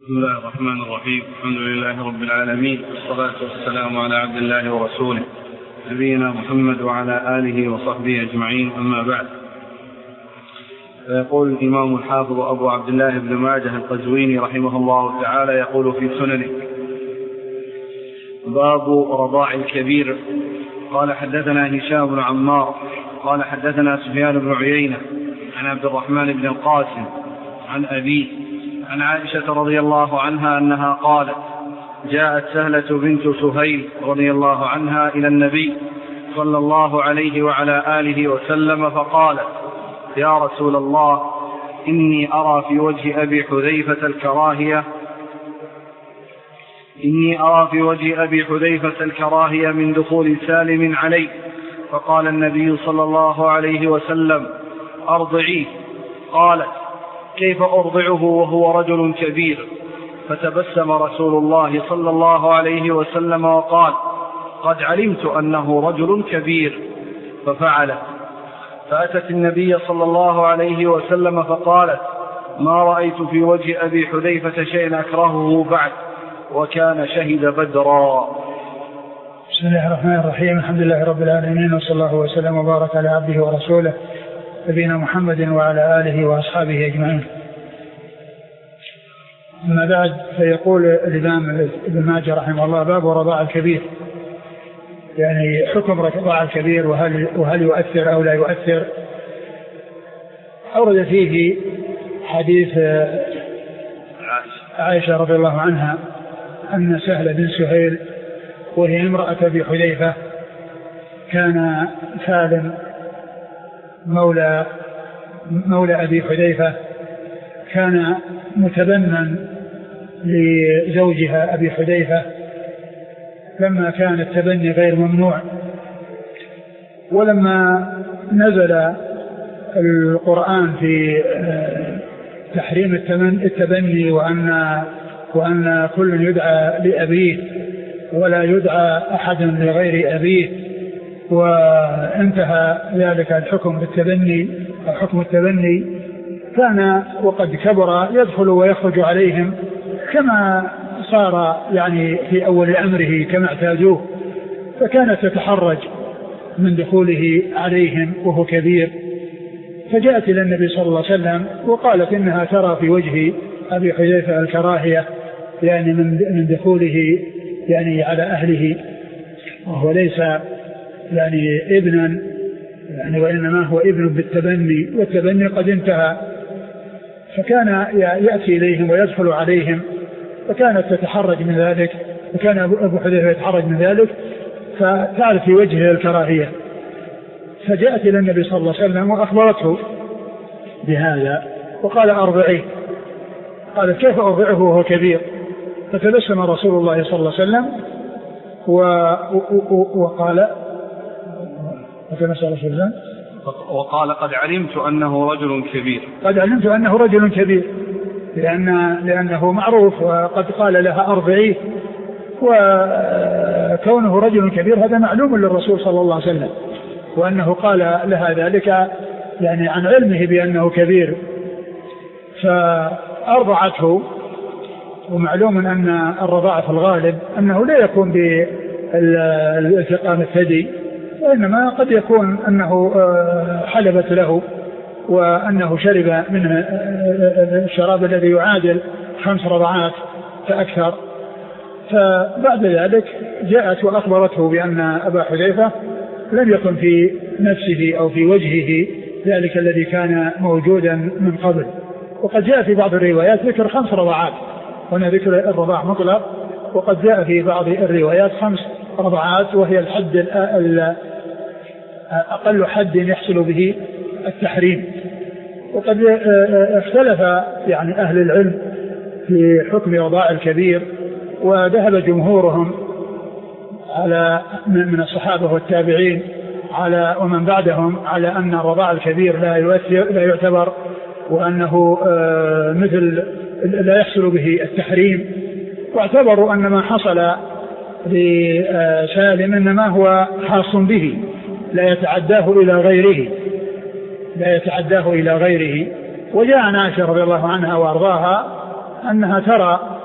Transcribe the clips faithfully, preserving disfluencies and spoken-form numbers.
بسم الله الرحمن الرحيم. الحمد لله رب العالمين، والصلاة والسلام على عبد الله ورسوله نبينا محمد وعلى آله وصحبه أجمعين، أما بعد. فيقول الإمام الحافظ أبو عبد الله بن ماجه القزويني رحمه الله تعالى يقول في سننه: باب رضاع الكبير. قال حدثنا هشام بن عمار قال حدثنا سفيان بن عيينة عن عبد الرحمن بن القاسم عن أبيه عن عائشة رضي الله عنها أنها قالت: جاءت سهلة بنت سهيل رضي الله عنها إلى النبي صلى الله عليه وعلى آله وسلم فقالت: يا رسول الله، إني أرى في وجه أبي حذيفة الكراهية إني أرى في وجه أبي حذيفة الكراهية من دخول سالم علي. فقال النبي صلى الله عليه وسلم: أرضعيه. قالت: كيف أرضعه وهو رجل كبير؟ فتبسم رسول الله صلى الله عليه وسلم وقال: قد علمت أنه رجل كبير. ففعل. فأتت النبي صلى الله عليه وسلم فقالت: ما رأيت في وجه أبي حذيفة شيئا أكرهه بعد، وكان شهد بدرا. بسم الله الرحمن الرحيم. الحمد لله رب العالمين، وصلى الله وسلم وبارك على عبده ورسوله نبينا محمد وعلى آله وأصحابه أجمعين. أما بعد، فيقول الإمام ابن ماجه رحمه الله: باب رضاع الكبير، يعني حكم رضاع الكبير، وهل, وهل يؤثر أو لا يؤثر. أورد فيه حديث عائشة رضي الله عنها أن سهل بن سهيل وهي امرأة أبي حذيفة كان سالم مولى مولى أبي حذيفة كان متبنى لزوجها أبي حذيفة لما كان التبني غير ممنوع. ولما نزل القرآن في تحريم التبني وأن وأن كل يدعى لأبيه ولا يدعى أحد لغير أبيه، وانتهى ذلك الحكم بالتبني أو حكم التبني، كان وقد كبر يدخل ويخرج عليهم كما صار يعني في أول أمره كما اعتادوه، فكانت تتحرج من دخوله عليهم وهو كبير. فجاءت إلى النبي صلى الله عليه وسلم وقالت إنها ترى في وجه أبي حذيفة الكراهية يعني من دخوله يعني على أهله، وهو ليس يعني ابنا يعني وإنما هو ابن بالتبني، والتبني قد انتهى. فكان يأتي إليهم ويدخل عليهم، فكانت تتحرج من ذلك، وكان أبو حذيفة يتحرج من ذلك، فتعرف في وجهه الكراهية. فجاءت إلى النبي صلى الله عليه وسلم وأخبرته بهذا وقال: أرضعيه. قالت: كيف أرضعه وهو كبير؟ فتبسم رسول الله صلى الله عليه وسلم وقال وقال: قد علمت أنه رجل كبير. قد علمت أنه رجل كبير لأن لأنه معروف، وقد قال لها أرضعيه، وكونه رجل كبير هذا معلوم للرسول صلى الله عليه وسلم، وأنه قال لها ذلك يعني عن علمه بأنه كبير. فأرضعته. ومعلوم أن الرضاعة في الغالب أنه لا يكون بالالتقام الثدي، وإنما قد يكون أنه حلبت له وأنه شرب منه الشراب الذي يعادل خمس رضعات فأكثر. فبعد ذلك جاءت وأخبرته بأن أبا حذيفة لم يكن في نفسه أو في وجهه ذلك الذي كان موجودا من قبل. وقد جاء في بعض الروايات ذكر خمس رضعات، هنا ذكر الرضاع مطلق، وقد جاء في بعض الروايات خمس رضعات، وهي الحد أقل حد يحصل به التحريم. وقد اختلف يعني أهل العلم في حكم رضاع الكبير، وذهب جمهورهم على من الصحابة والتابعين على ومن بعدهم على أن الرضاع الكبير لا يؤثر لا يعتبر، وأنه مثل لا يحصل به التحريم. واعتبروا أن ما حصل لسالم إنما هو خاص به لا يتعداه إلى غيره لا يتعداه إلى غيره وجاء عن عائشة رضي الله عنها وأرضاها أنها ترى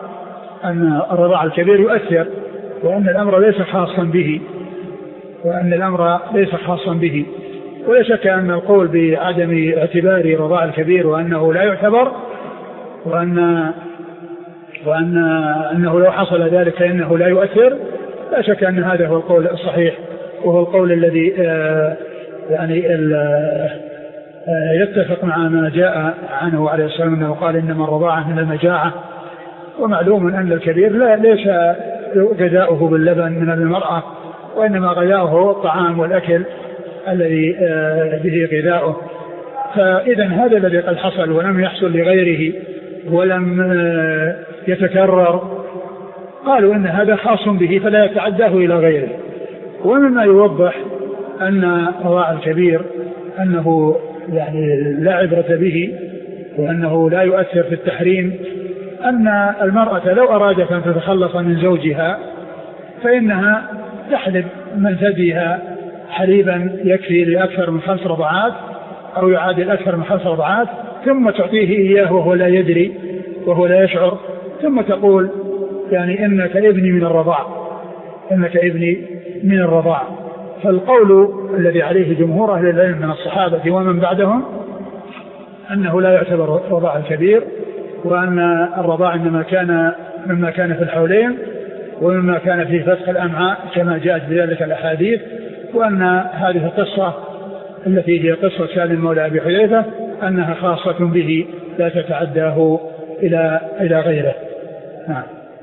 أن الرضاع الكبير يؤثر، وأن الأمر ليس خاصا به وأن الأمر ليس خاصا به ولا شك أن القول بعدم اعتبار رضاع الكبير وأنه لا يعتبر وأن وأن أنه لو حصل ذلك فإنه لا يؤثر، لا شك أن هذا هو القول الصحيح، وهو القول الذي آه يعني آه يتفق مع ما جاء عنه عليه الصلاة والسلام أنه قال إنما الرضاعة من المجاعة. ومعلوم أن الكبير لا ليس غذاؤه باللبن من المرأة، وإنما غذاؤه الطعام والأكل الذي به غذاؤه. فإذا هذا الذي قد حصل ولم يحصل لغيره ولم يتكرر قالوا إن هذا خاص به فلا يتعداه إلى غيره. ومما يوضح أن رضاع الكبير أنه يعني لا عبرة به وأنه لا يؤثر في التحريم أن المرأة لو أرادت أن تتخلص من زوجها فإنها تحلب من ثديها حليبا يكفي لأكثر من خمس رضعات أو يعادل أكثر من خمس رضعات، ثم تعطيه إياه وهو لا يدري وهو لا يشعر، ثم تقول يعني إنك ابني من الرضاع إنك ابني من الرضاع. فالقول الذي عليه جمهور أهل العلم من الصحابة ومن بعدهم أنه لا يعتبر رضاع الكبير، وأن الرضاع إنما كان مما كان في الحولين ومما كان في فتح الأمعاء كما جاءت بذلك الأحاديث، وأن هذه القصة التي هي قصة سالم مولى أبي حذيفة أنها خاصة به لا تتعداه إلى إلى غيره. نعم.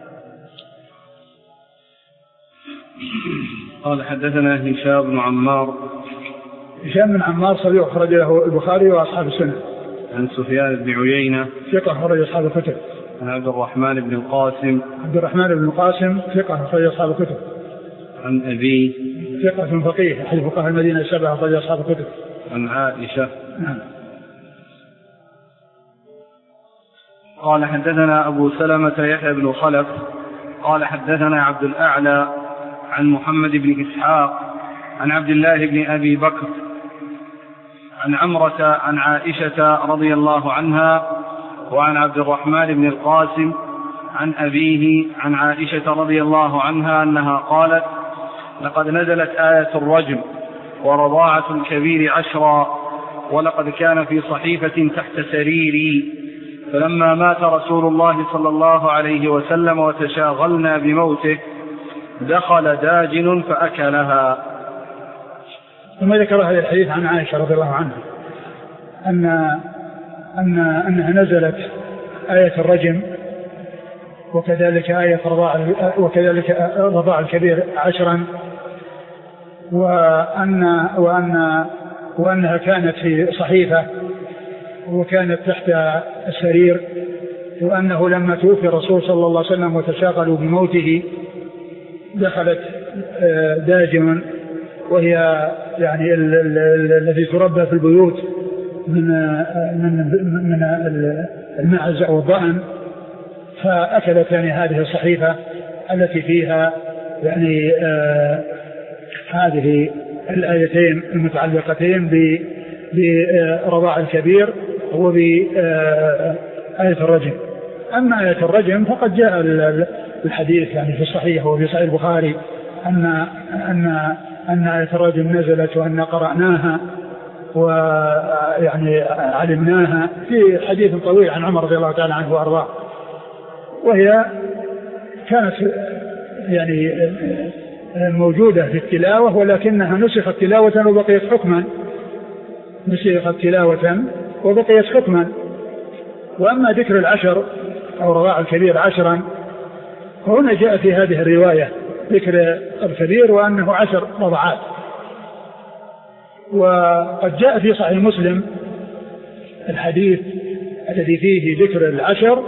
قال حدثنا هشام بن عمار. هشام بن عمار صديق أخرج له البخاري وأصحاب السنة. عن سفيان بن عيينة ثقة أخرج أصحاب الكتب. عن عبد الرحمن بن القاسم. عبد الرحمن بن القاسم ثقة أخرج أصحاب الكتب. عن أبي ثقة فقيه أحد فقهاء المدينة السبعة أخرج أصحاب الكتب. عن عائشة. نعم. قال حدثنا أبو سلمة يحيى بن خلف قال حدثنا عبد الأعلى عن محمد بن إسحاق عن عبد الله بن أبي بكر عن عمرة عن عائشة رضي الله عنها وعن عبد الرحمن بن القاسم عن أبيه عن عائشة رضي الله عنها أنها قالت: لقد نزلت آية الرجم ورضاعة الكبير عشرا، ولقد كان في صحيفة تحت سريري، فلما مات رسول الله صلى الله عليه وسلم وتشاغلنا بموته دخل داجن فأكلها. ثم ذكر هذا الحديث عن عائشة رضي الله عنها أن أن أنها نزلت آية الرجم وكذلك آية رضاع وكذلك رضاع الكبير عشرا، وأن وأن وأنها كانت في صحيفة وكانت تحت السرير، وأنه لما توفي الرسول صلى الله عليه وسلم وتشاغلوا بموته دخلت داجن، وهي يعني الذي تربى في البيوت من من من المعز أو الضأن، فأكلت يعني هذه الصحيفة التي فيها يعني آه هذه الآيتين المتعلقتين برضاع الكبير وبآية الرجم. أما آية الرجم فقد جاء الحديث يعني في الصحيح وفي صحيح البخاري أن أن أن آية الرجم نزلت وأن قرأناها ويعني علمناها في حديث طويل عن عمر رضي الله تعالى عنه وأرضاه، وهي كانت يعني موجودة في التلاوة ولكنها نسخت تلاوة وبقيت حكما نسخت تلاوة وبقيت حكما. وأما ذكر العشر أو رضاع الكبير عشرا فهنا جاء في هذه الرواية ذكر الكبير وأنه عشر رضعات، وقد جاء في صحيح مسلم الحديث الذي فيه ذكر العشر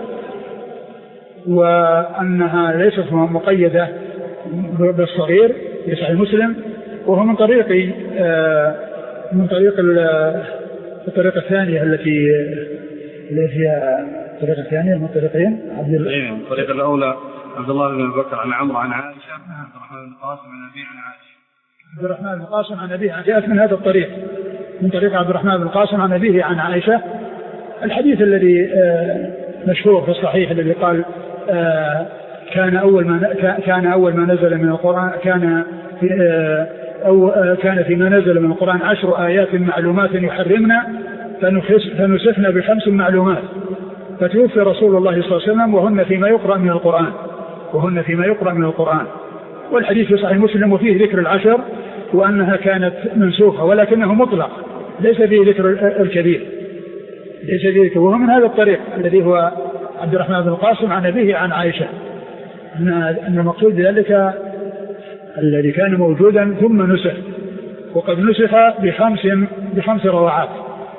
وأنها ليست مقيدة بالصغير في صحيح مسلم، وهو من طريق من طريق الطريقة الثانية التي اللي فيها الطريقة الثانية من طريقين عبد الله. الطريقة الأولى عبد الله بن بكر عن عمرو عن عائشة، عبد الرحمن بن القاسم عن أبيه عن عائشة. عبد الرحمن بن القاسم عن أبيه جاءت من هذا الطريق من طريق عبد الرحمن بن القاسم عن أبيه عن عائشة. الحديث الذي مشهور في الصحيح الذي قال كان أول ما كان أول ما نزل من القرآن كان في أو كان فيما نزل من القرآن عشر آيات معلومات يحرمنا فنسخنا بخمس معلومات، فتوفي رسول الله صلى الله عليه وسلم وهن فيما يقرأ من القرآن وهن فيما يقرأ من القرآن. والحديث في صحيح مسلم وفيه ذكر العشر وأنها كانت منسوخة، ولكنه مطلق ليس فيه ذكر الكبير، ليس فيه ذكر. وهو من هذا الطريق الذي هو عبد الرحمن بن القاسم عن أبيه عن عائشة أن المقصود ذلك الذي كان موجودا ثم نسخ، وقد نسخ بخمس بخمس رواعات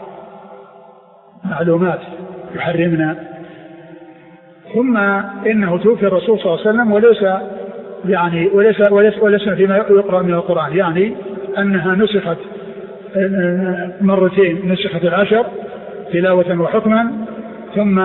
معلومات يحرمنا. ثم إنه توفي الرسول صلى الله عليه وسلم وليس يعني وليس وليس وليس فيما يقرأ من القرآن، يعني أنها نسخت مرتين، نسخت العشر تلاوة وحكما، ثم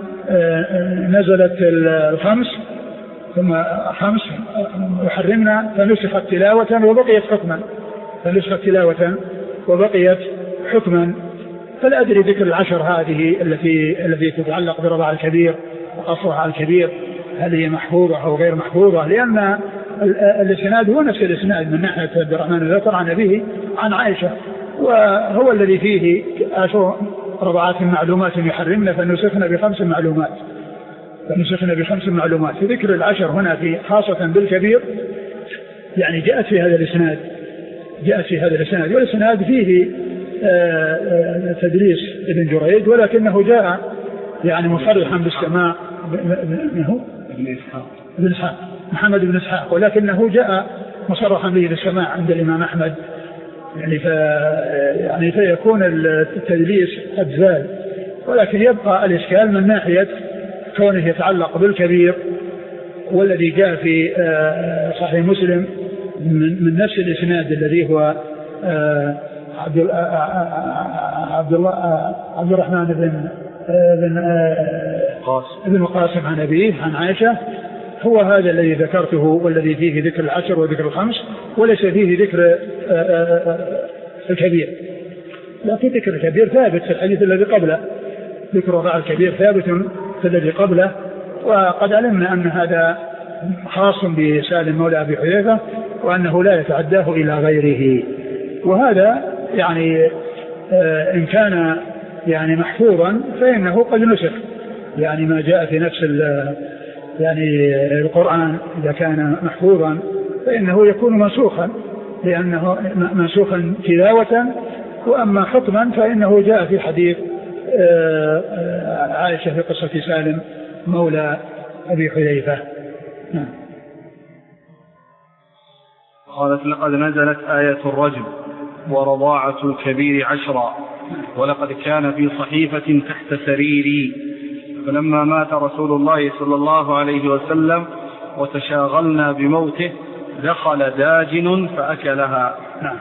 نزلت الخمس ثم خمس يحرمنا فنسخت تلاوة وبقيت حكما فنسخت تلاوة وبقيت حكما. فلا أدري ذكر العشر هذه التي التي تتعلق برضاع الكبير وقصرها على الكبير هل هي محفوظة أو غير محفوظة، لأن الإسناد هو نفس الإسناد من ناحية عبد الرحمن ذكر عن أبيه عن عائشة، وهو الذي فيه عشر رضعات معلومات يحرمنا فنسخنا بخمس معلومات فنسخنا بخمس معلومات. في ذكر العشر هنا في خاصة بالكبير يعني جاءت في هذا الإسناد جاءت في هذا الإسناد والإسناد فيه تدريس ابن جريج، ولكنه جاء يعني مصرحا بالسماع منه ابن إسحاق ابن إسحاق محمد بن إسحاق، ولكنه جاء مصرحا به بالسماع عند الإمام أحمد، يعني في يعني فيكون التدليس قد زال، ولكن يبقى الإشكال من ناحية كونه يتعلق بالكبير والذي جاء في صحيح مسلم من نفس الإسناد الذي هو عبد عبد الله عبد الرحمن بن بن ابن قاسم عن أبيه عن عائشة، هو هذا الذي ذكرته والذي فيه ذكر العشر وذكر الخمس وليس فيه ذكر الكبير. لكن ذكر الكبير ثابت في الحديث الذي قبله، ذكر رضاع الكبير ثابت في الذي قبله، وقد علمنا أن هذا خاص بسالم مولى أبي حذيفة وأنه لا يتعداه إلى غيره. وهذا يعني إن كان يعني محفوظا فإنه قد نسخ، يعني ما جاء في نفس يعني القرآن إذا كان محفوظا فإنه يكون منسوخا، لأنه منسوخا تلاوة، وأما حكما فإنه جاء في حديث عائشة في قصة سالم مولى أبي حذيفة. قالت لقد نزلت آية الرجم ورضاعة الكبير عشرا ولقد كان في صحيفة تحت سريري، فلما مات رسول الله صلى الله عليه وسلم وتشاغلنا بموته دخل داجن فأكلها. نعم.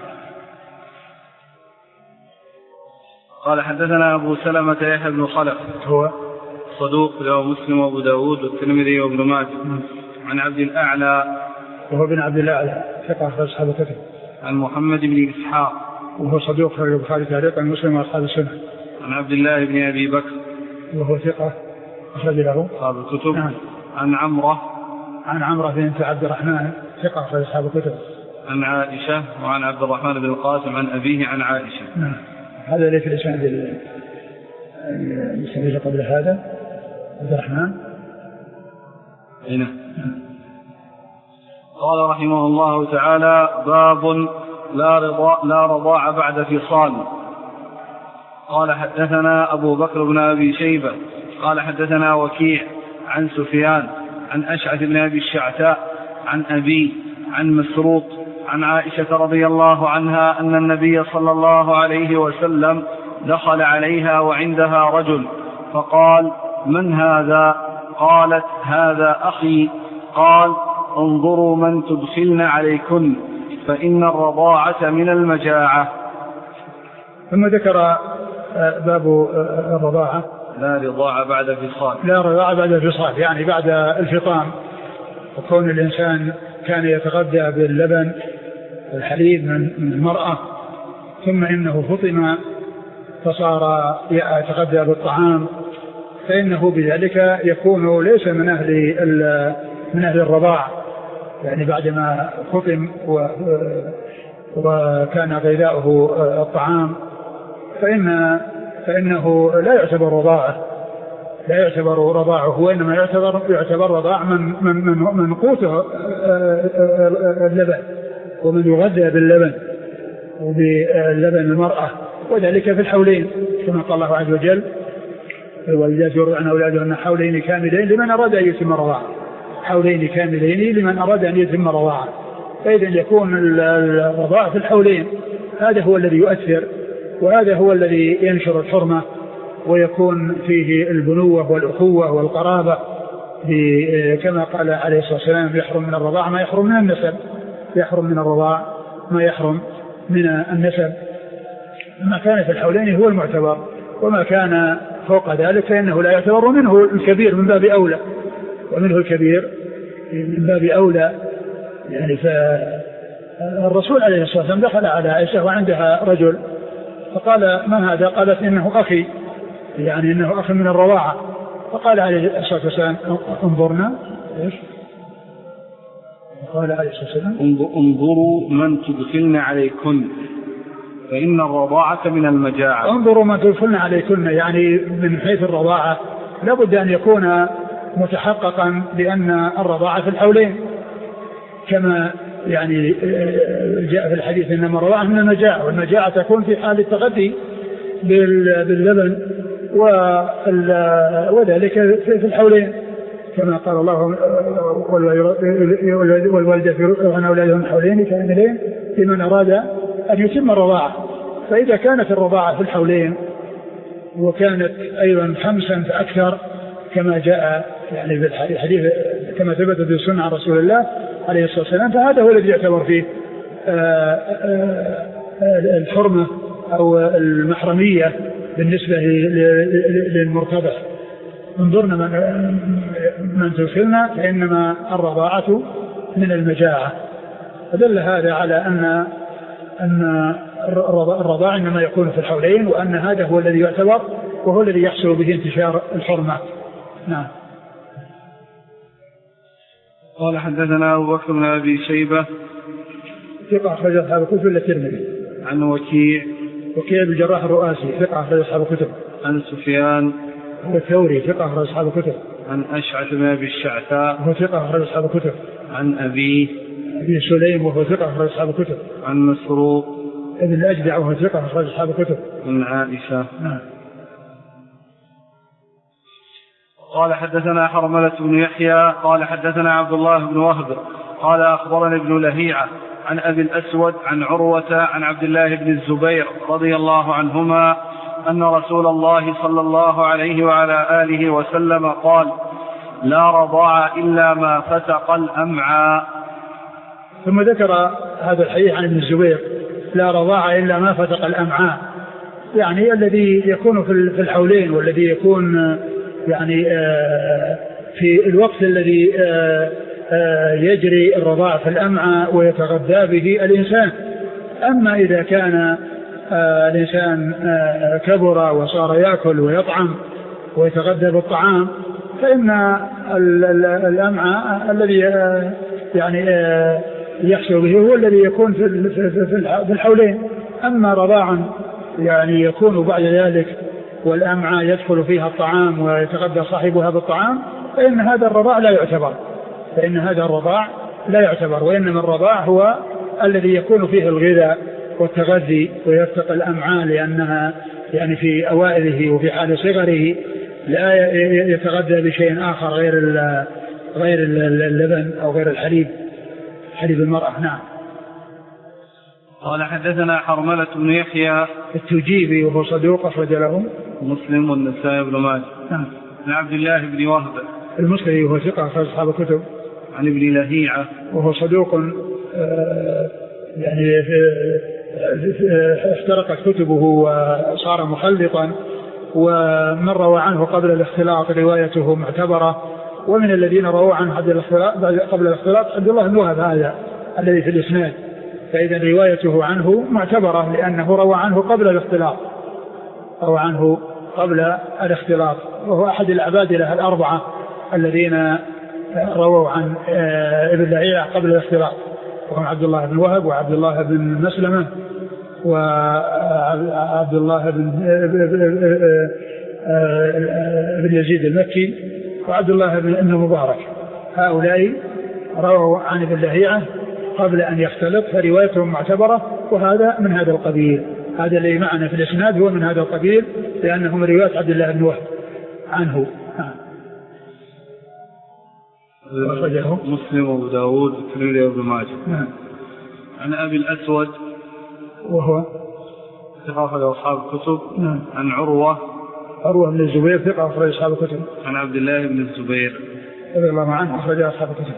قال حدثنا أبو سلمة يحيى بن خلف هو صدوق له مسلم وأبو داود والترمذي وابن ماجه عن عبد الأعلى وهو بن عبد الأعلى ثقة أخرج أصحاب الكتب عن محمد بن إسحاق وهو صدوق أخرج البخاري تعليقا مسلم وأصحاب السنة عن عبد الله بن أبي بكر وهو ثقة أخرج له أصحاب الكتب. نعم. عن عمرة عن عمرة بنت عبد الرحمن ثقة أخرج أصحاب الكتب. عن عائشة وعن عبد الرحمن بن القاسم عن أبيه عن عائشة. نعم. هذا ليس الإسناد المستمر قبل هذا عبد الرحمن. هنا قال رحمه الله تعالى باب لا رضاع, لا رضاع بعد فصال. قال حدثنا أبو بكر بن أبي شيبة قال حدثنا وكيع عن سفيان عن أشعث بن أبي الشعثاء عن أبي عن مسروق عن عائشة رضي الله عنها أن النبي صلى الله عليه وسلم دخل عليها وعندها رجل فقال من هذا؟ قالت هذا أخي. قال انظروا من تدخلن عليكن فإن الرضاعة من المجاعة. ثم ذكر باب الرضاعة لا رضاعة بعد فصال. لا رضاعة بعد فصال يعني بعد الفطام، وكون الإنسان كان يتغذى باللبن الحليب من المرأة ثم إنه فطم فصار يتغذى بالطعام فإنه بذلك يكون ليس من أهل من أهل الرضاع، يعني بعدما فطم وكان غذاؤه الطعام فإن فإنه لا يعتبر رضاعه لا يعتبر رضاعه وإنما يعتبر يعتبر رضاع من من من, من قوته اللبن ومن يغذى باللبن وباللبن المرأة، وذلك في الحولين كما قال الله عز وجل والوالدات يرضعن أولادهن حولين كاملين لمن أراد أن يتم رضاعه، حولين كاملين لمن أراد أن يتم رضاعه. فإذا يكون الرضاع في الحولين، هذا هو الذي يؤثر وهذا هو الذي ينشر الحرمة ويكون فيه البنوة والأخوة والقرابة، كما قال عليه الصلاة والسلام يحرم من الرضاع ما يحرم من النسب، يحرم من الرضاع ما يحرم من النسب. ما كان في الحولين هو المعتبر، وما كان فوق ذلك فإنه لا يعتبر، منه الكبير من باب أولى ومنه الكبير من باب أولى. يعني فالرسول عليه الصلاة والسلام دخل على عائشة وعندها رجل فقال ما هذا؟ قالت إنه أخي، يعني إنه أخي من الرضاعة. فقال عليه الصلاة والسلام انظرنا إيش؟ قال عليه الصلاة والسلام انظروا من تدخلن عليكن فإن الرضاعة من المجاعة. انظروا من تدخلن عليكن، يعني من حيث الرضاعة لابد أن يكون متحققا بأن الرضاعة في الحولين، كما يعني جاء في الحديث إنما الرضاعة من المجاعة، والمجاعة تكون في حال التغذي باللبن وذلك في الحولين كما قال الله والوالدة يرضعن أولادهن حولين كاملين لمن أراد أن يتم الرضاعة. فإذا كانت الرضاعة في الحولين وكانت أيضا خمسا فأكثر كما جاء يعني في الحديث كما ثبت في السنة عن رسول الله عليه الصلاة والسلام، فهذا هو الذي يعتبر فيه الحرمة أو المحرمية بالنسبة للمرتبط. انظرنا من, من تدخلنا فإنما الرضاعة من المجاعة. فدل هذا على أن أن الرضاع إنما يكون في الحولين، وأن هذا هو الذي يعتبر وهو الذي يحصل به انتشار الحرمة. نعم. قال حدثنا أبو بكر بن أبي شيبة ثقة أخرج أصحاب الكتب إلا الترمذي. عن وكيع وكيع بن الجراح الرؤاسي ثقة أخرج أصحاب الكتب. عن سفيان هو الثوري ثقة أخرج أصحاب الكتب. عن أشعث بن أبي الشعثاء وهو ثقة أخرج أصحاب الكتب. عن أبيه أبي سليم وهو ثقة أخرج أصحاب الكتب. عن مسروق ابن الأجدع وهو ثقة أخرج أصحاب الكتب. عن عائشة. نعم. قال حدثنا حرملة بن يحيى قال حدثنا عبد الله بن وهب قال أخبرني ابن لهيعة عن أبي الأسود عن عروة عن عبد الله بن الزبير رضي الله عنهما أن رسول الله صلى الله عليه وعلى آله وسلم قال لا رضاع إلا ما فتق الأمعاء. ثم ذكر هذا الحديث عن ابن الزبير لا رضاع إلا ما فتق الأمعاء، يعني الذي يكون في الحولين والذي يكون يعني في الوقت الذي يجري الرضاع في الأمعاء ويتغذى به الإنسان. أما إذا كان الإنسان كبر وصار يأكل ويطعم ويتغذى بالطعام فإن الأمعاء الذي يعني يحصل به هو الذي يكون في الحولين. أما رضاعا يعني يكون بعد ذلك والأمعاء يدخل فيها الطعام ويتغذى صاحبها بالطعام فإن هذا الرضاع لا يعتبر فإن هذا الرضاع لا يعتبر وإنما الرضاع هو الذي يكون فيه الغذاء والتغذي ويفتق الأمعاء، لأنها يعني في أوائله وفي حال صغره لا يتغذى بشيء آخر غير غير اللبن أو غير الحليب حليب المرأة. نعم. قال حدثنا حرملة بن يحيى التجيبي وهو صدوق أخرج له مسلم والنسائي بن ماجه. نعم. عن عبد الله بن وهب المسلمي وهو ثقة أخرج أصحاب الكتب. عن ابن لهيعة وهو صدوق يعني افترقت كتبه وصار مخلطا، ومن روى عنه قبل الاختلاط روايته معتبرة، ومن الذين رووا عنه قبل الاختلاط عبد الله بن وهب هذا الذي في الإسناد، فإذا روايته عنه معتبرة لأنه روى عنه قبل الاختلاط روى عنه قبل الاختلاط وهو أحد العبادلة الأربعة الذين رووا عن ابن لهيعة قبل الاختلاط، وهم عبد الله بن وهب وعبد الله بن مسلمة وعبد الله بن بن يزيد المكي وعبد الله بن المبارك. هؤلاء رووا عن ابن لهيعة قبل أن يختلط، فروايتهم معتبرة، وهذا من هذا القبيل. هذا اللي معنا في الإسناد هو من هذا القبيل، لأنه من رواية عبد الله بن وهب عنه. مسلم وابو داود والترمذي وابن ماجه. عن أبي الأسود وهو ثقة أخرج أصحاب الكتب. نعم. عن عروة عروة بن الزبير ثقة أخرج أصحاب الكتب. عن عبد الله بن الزبير رضي الله عنه أخرج أصحاب الكتب.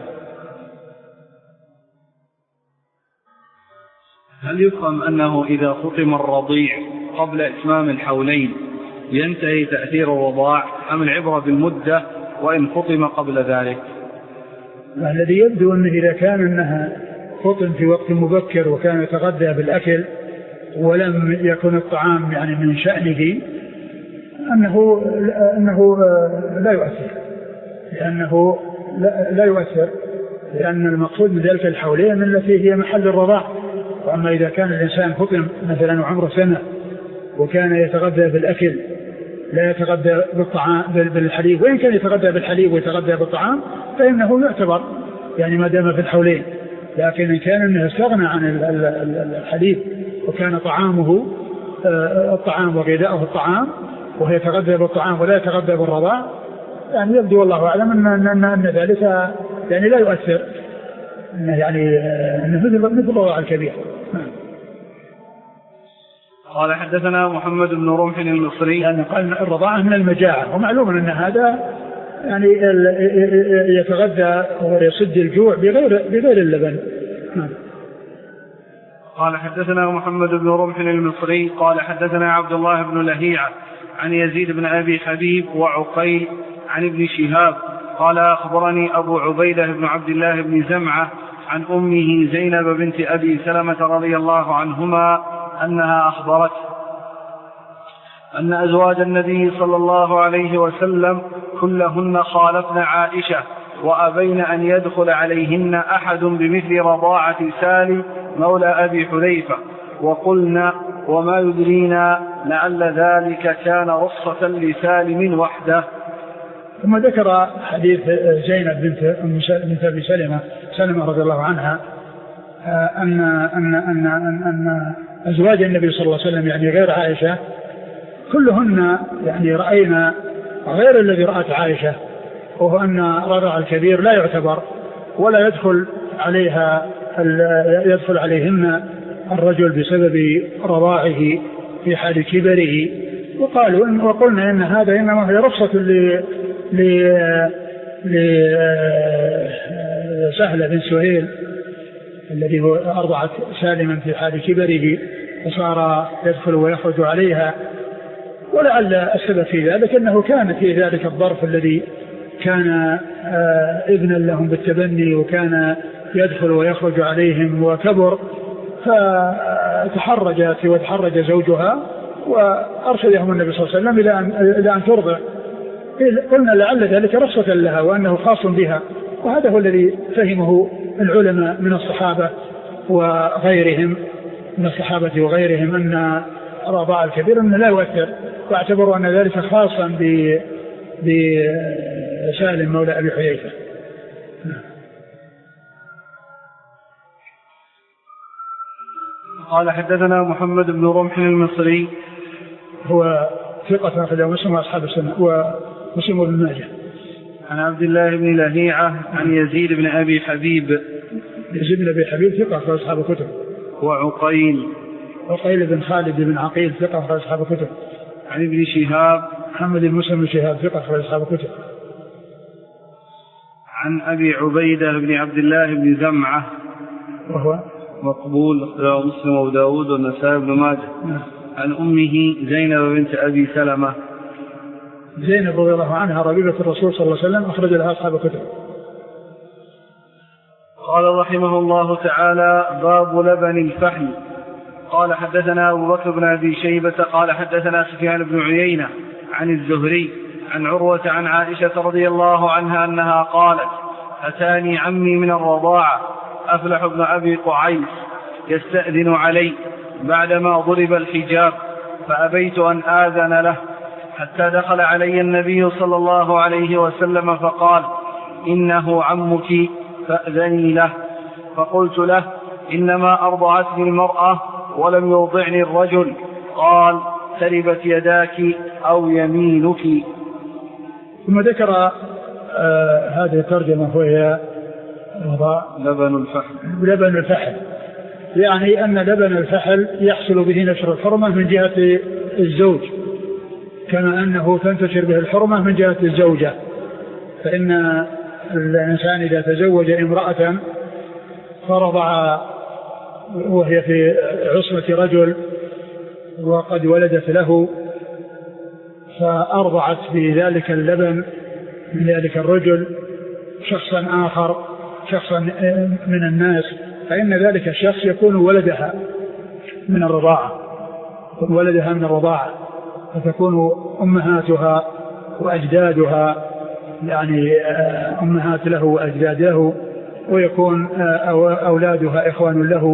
هل يفهم أنه إذا فطم الرضيع قبل إتمام الحولين ينتهي تأثير الرضاع، أم العبرة بالمدة وإن فطم قبل ذلك؟ الذي يبدو أنه إذا كان أنها فطم في وقت مبكر وكان يتغذى بالأكل ولم يكن الطعام يعني من شأنه أنه, أنه لا يؤثر، لأنه لا يؤثر لأن المقصود من ذلك الحولين التي هي محل الرضاع. وأما إذا كان الإنسان فطم مثلا وعمره سنة وكان يتغذى بالأكل لا يتغذى بالطعام بالحليب، وإن كان يتغذى بالحليب ويتغذى بالطعام فإنه يعتبر يعني ما دام في الحولين. لكن إن كان أنه استغنى عن الحليب وكان طعامه الطعام وغذاؤه الطعام وهو يتغذى بالطعام ولا يتغذى بالرضاع، يعني يبدو والله أعلم أن, أن, أن ذلك يعني لا يؤثر، يعني مثل مثل الرضاع الكبير. قال حدثنا محمد بن رمح المصري، يعني قال الرضاعة من المجاعة، ومعلوم أن هذا يعني يتغذى ويسد الجوع بغير بغير اللبن. قال حدثنا محمد بن رمح المصري قال حدثنا عبد الله بن لهيعة عن يزيد بن أبي حبيب وعقيل عن ابن شهاب قال أخبرني أبو عبيدة بن عبد الله بن زمعة عن أمه زينب بنت أبي سلمة رضي الله عنهما أنها أخبرت أن أزواج النبي صلى الله عليه وسلم كلهن خالفن عائشة وأبين أن يدخل عليهن أحد بمثل رضاعة سالم مولى أبي حذيفة، وقلنا وما يدرينا لعل ذلك كان رصة لسالم وحده. ثم ذكر حديث زينب بنت بنت أبي سلمة سلمة رضي الله عنها أن أن أن أن, أن أزواج النبي صلى الله عليه وسلم يعني غير عائشة كلهن يعني رأينا غير الذي رأت عائشة، وهو أن رضع الكبير لا يعتبر ولا يدخل عليها يدخل عليهن الرجل بسبب رضاعه في حال كبره. وقالوا إن وقلنا إن هذا إنما هي رخصة لسهلة بن سهيل الذي هو أرضعت سالما في حال كبره وصار يدخل ويخرج عليها، ولعل السبب في ذلك أنه كان في ذلك الظرف الذي كان ابنا لهم بالتبني وكان يدخل ويخرج عليهم وكبر، فتحرجت وتحرج زوجها وأرشدهم النبي صلى الله عليه وسلم إلى أن, إلى أن ترضع. قلنا لعل ذلك رخصة لها وأنه خاص بها، وهذا هو الذي فهمه العلماء من الصحابة وغيرهم من الصحابة وغيرهم أن رضاع الكبير أنه لا يؤثر، واعتبروا أن ذلك خاصا بسالم مولى أبي حذيفة. قال حدثنا محمد بن رمح المصري هو ثقة أخرجه مسلم وأصحاب السنة ومسلم بن ماجه. عن عبد الله بن لهيعة عن يزيد بن أبي حبيب يزيد بن أبي حبيب ثقة أخرج أصحاب الكتب. وعقيل عقيل بن خالد بن عقيل ثقة أخرج أصحاب الكتب. عن ابن شهاب محمد بن مسلم بن شهاب ثقة أخرج أصحاب الكتب. عن أبي عبيدة بن عبد الله بن زمعة وهو مقبول أخرجه مسلم وأبو داود والنسائي بن ماجه. عن أمه زينب بنت أبي سلمة زينب رضي الله عنها ربيبة الرسول صلى الله عليه وسلم أخرج لها أصحاب الكتب. قال رحمه الله تعالى باب لبن الفحل. قال حدثنا أبو بكر بن أبي شيبة قال حدثنا سفيان بن عيينة عن الزهري عن عروة عن عائشة رضي الله عنها أنها قالت: أتاني عمي من الرضاعة أفلح بن أبي قعيس يستأذن علي بعدما ضرب الحجاب، فأبيت أن آذن له حتى دخل علي النبي صلى الله عليه وسلم فقال: إنه عمك فأذني له. فقلت له: إنما أرضعتني المرأة ولم يرضعني الرجل. قال: تربت يداك أو يمينك. ثم ذكر آه هذه الترجمة وهي لبن الفحل. لبن الفحل يعني أن لبن الفحل يحصل به نشر الحرمة من جهة الزوج، كما أنه تنتشر به الحرمة من جهة الزوجة. فإن الإنسان إذا تزوج امرأة فرضع وهي في عصمة رجل وقد ولدت له، فأرضعت بذلك اللبن من ذلك الرجل شخصا آخر، شخصا من الناس، فإن ذلك الشخص يكون ولدها من الرضاعة، ولدها من الرضاعة، فتكون أمهاتها وأجدادها يعني أمهات له وأجداد له، ويكون أولادها إخوان له،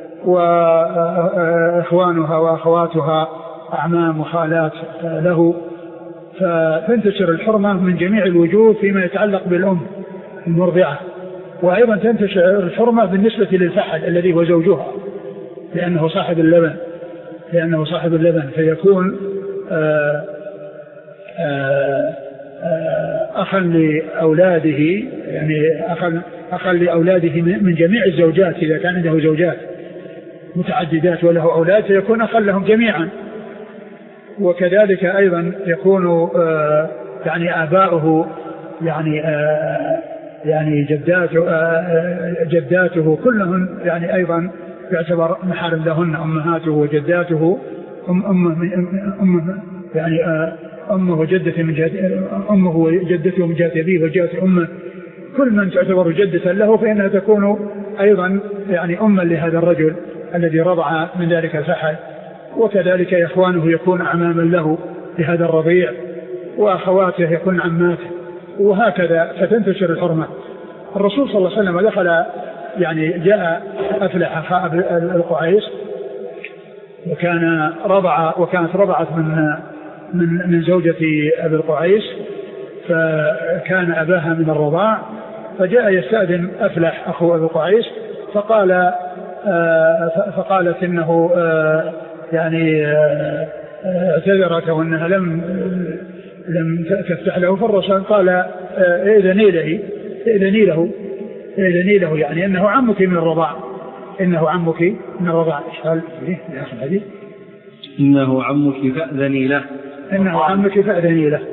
وإخوانها وأخواتها أعمام وخالات له. فتنتشر الحرمة من جميع الوجوه فيما يتعلق بالأم المرضعة، وأيضا تنتشر الحرمة بالنسبة للفحل الذي هو زوجها، لأنه صاحب اللبن لأنه صاحب اللبن فيكون آآ آآ أخا لأولاده، يعني أخا, أخا لأولاده من جميع الزوجات. إذا كان عنده زوجات متعددات وله أولاد فيكون أخا لهم جميعا. وكذلك أيضا يكون يعني آباؤه يعني يعني جداته, جداته كلهم يعني أيضا يعتبر محارم لهن، أمهاته وجداته، أم أمه, أمه يعني أمه وجدته من جهة أمه وجدته من جهة أبيه وجهة أمه، كل من تعتبر جدة له فإنها تكون أيضا يعني أما لهذا الرجل الذي رضع من ذلك الفحل. وكذلك إخوانه يكون أعماما له لهذا الرضيع، وأخواته يكون عماته، وهكذا فتنتشر الحرمة. الرسول صلى الله عليه وسلم دخل يعني جاء أفلح أخا القعيس، وكان رضع وكانت رضعت من من من زوجة أبي القعيس، فكان أباها من الرضاع، فجاء يستأذن أفلح أخو أبي القعيس، فقال فقالت إنه يعني اعتذرت وأنها لم لم تفتح له، فالرسول قال: إذني له إذني له إذني له يعني أنه عمك من الرضاع، إنه عمك من الرضاع. إيش قال في آخر الحديث؟ إنه عمك فأذني له إنه عمك فأذني له.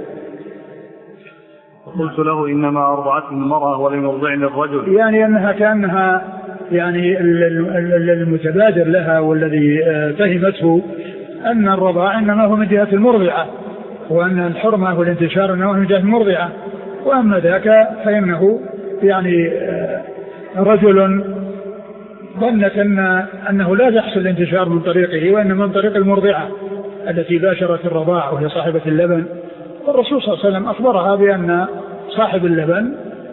قلت له: إنما أرضعتني المرأة ولم يرضعني الرجل، يعني أنها كأنها يعني المتبادر لها والذي فهمته أن الرضاع إنما هو من جهة المرضعة، وأن الحرمة والانتشار إنما هو من جهة المرضعة، وأما ذاك فإنه يعني رجل ظنت أن أنه لا يحصل الانتشار من طريقه، وإنما من طريق المرضعة التي باشرت الرضاع وهي صاحبة اللبن. والرسول صلى الله عليه وسلم أخبرها بأن صاحب اللبن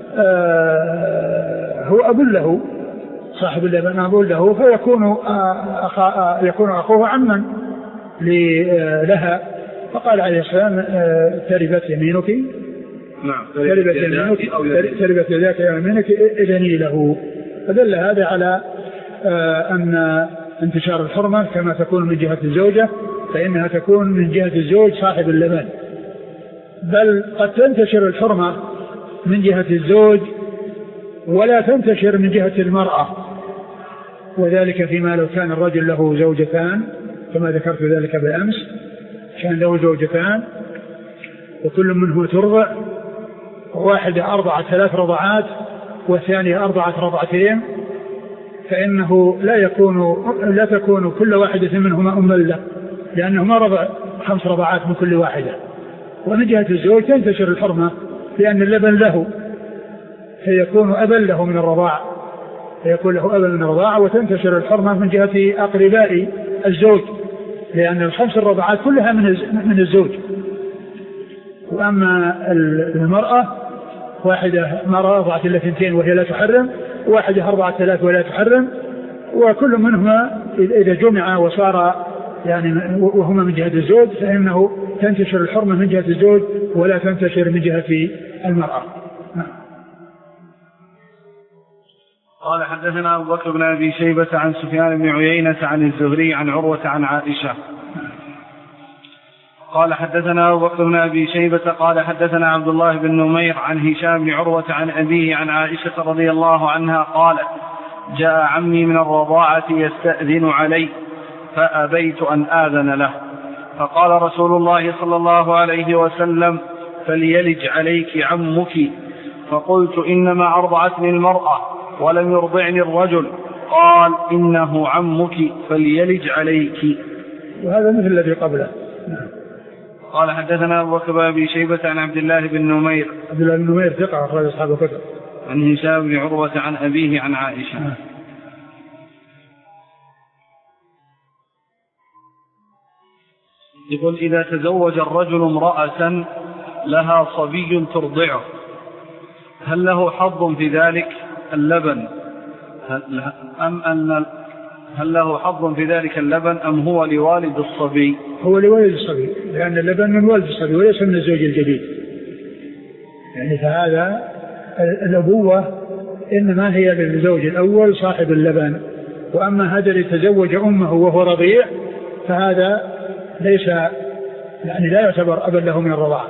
هو أب له، صاحب اللبن أب له، فيكون أخا يكون أخوه عما لها. فقال عليه السلام: تربت يمينك، نعم، تربت يمينك تربت يداك أو يمينك إذني له. فدل هذا على أن انتشار الحرمة كما تكون من جهة الزوجة فإنها تكون من جهة الزوج صاحب اللبن، بل قد تنتشر الحرمة من جهة الزوج ولا تنتشر من جهة المرأة، وذلك فيما لو كان الرجل له زوجتان كما ذكرت ذلك بالأمس، كان له زوجتان وكل منه ترضع، واحدة أرضعت ثلاث رضعات والثانية أرضعت رضعتين، فإنه لا يكون لا تكون كل واحدة منهما أما له، لأنه ما رضع خمس رضعات من كل واحدة. ومن جهة الزوج تنتشر الحرمة لأن اللبن له، فيكون أبا له من الرضاع فيكون له أبا من الرضاع وتنتشر الحرمة من جهة أقرباء الزوج، لأن الخمس الرضعات كلها من من الزوج، وأما المرأة واحدة مرأة أرضعت إلا ثنتين وهي لا تحرم، واحدة أرضعت ثلاث ولا تحرم، وكل منهما إذا جمع وصار يعني وهما من جهة الزوج فإنه تنتشر الحرمة من جهة الزوج ولا تنتشر من جهة المرأة. قال حدثنا أبو بكر بن أبي شيبة عن سفيان بن عيينة عن الزهري عن عروة عن عائشة قال حدثنا أبو بكر بن أبي شيبة قال حدثنا عبد الله بن نمير عن هشام بن عروة عن أبيه عن عائشة رضي الله عنها قالت جاء عمي من الرضاعة يستأذن علي فأبيت أن آذن له فقال رسول الله صلى الله عليه وسلم فليلج عليك عمك فقلت إنما أرضعتني المرأة ولم يرضعني الرجل قال إنه عمك فليلج عليك. وهذا مثل الذي قبله. قال حدثنا أبو بكر بن أبي شيبة عن عبد الله بن نمير عبد الله بن نمير ثقة أخرج أصحاب الكتب عن هشام بن عروة عن أبيه عن عائشة. آه. يقول إذا تزوج الرجل امرأة لها صبي ترضعه هل له حظ في ذلك اللبن أم أن هل له حظ في ذلك اللبن أم هو لوالد الصبي؟ هو لوالد الصبي لأن اللبن من والد الصبي وليس من الزوج الجديد. يعني فهذا الأبوة إنما هي للزوج الأول صاحب اللبن، وأما هذا اللي تزوج أمه وهو رضيع فهذا ليس يعني لا يعتبر أبا له من الرضاعة.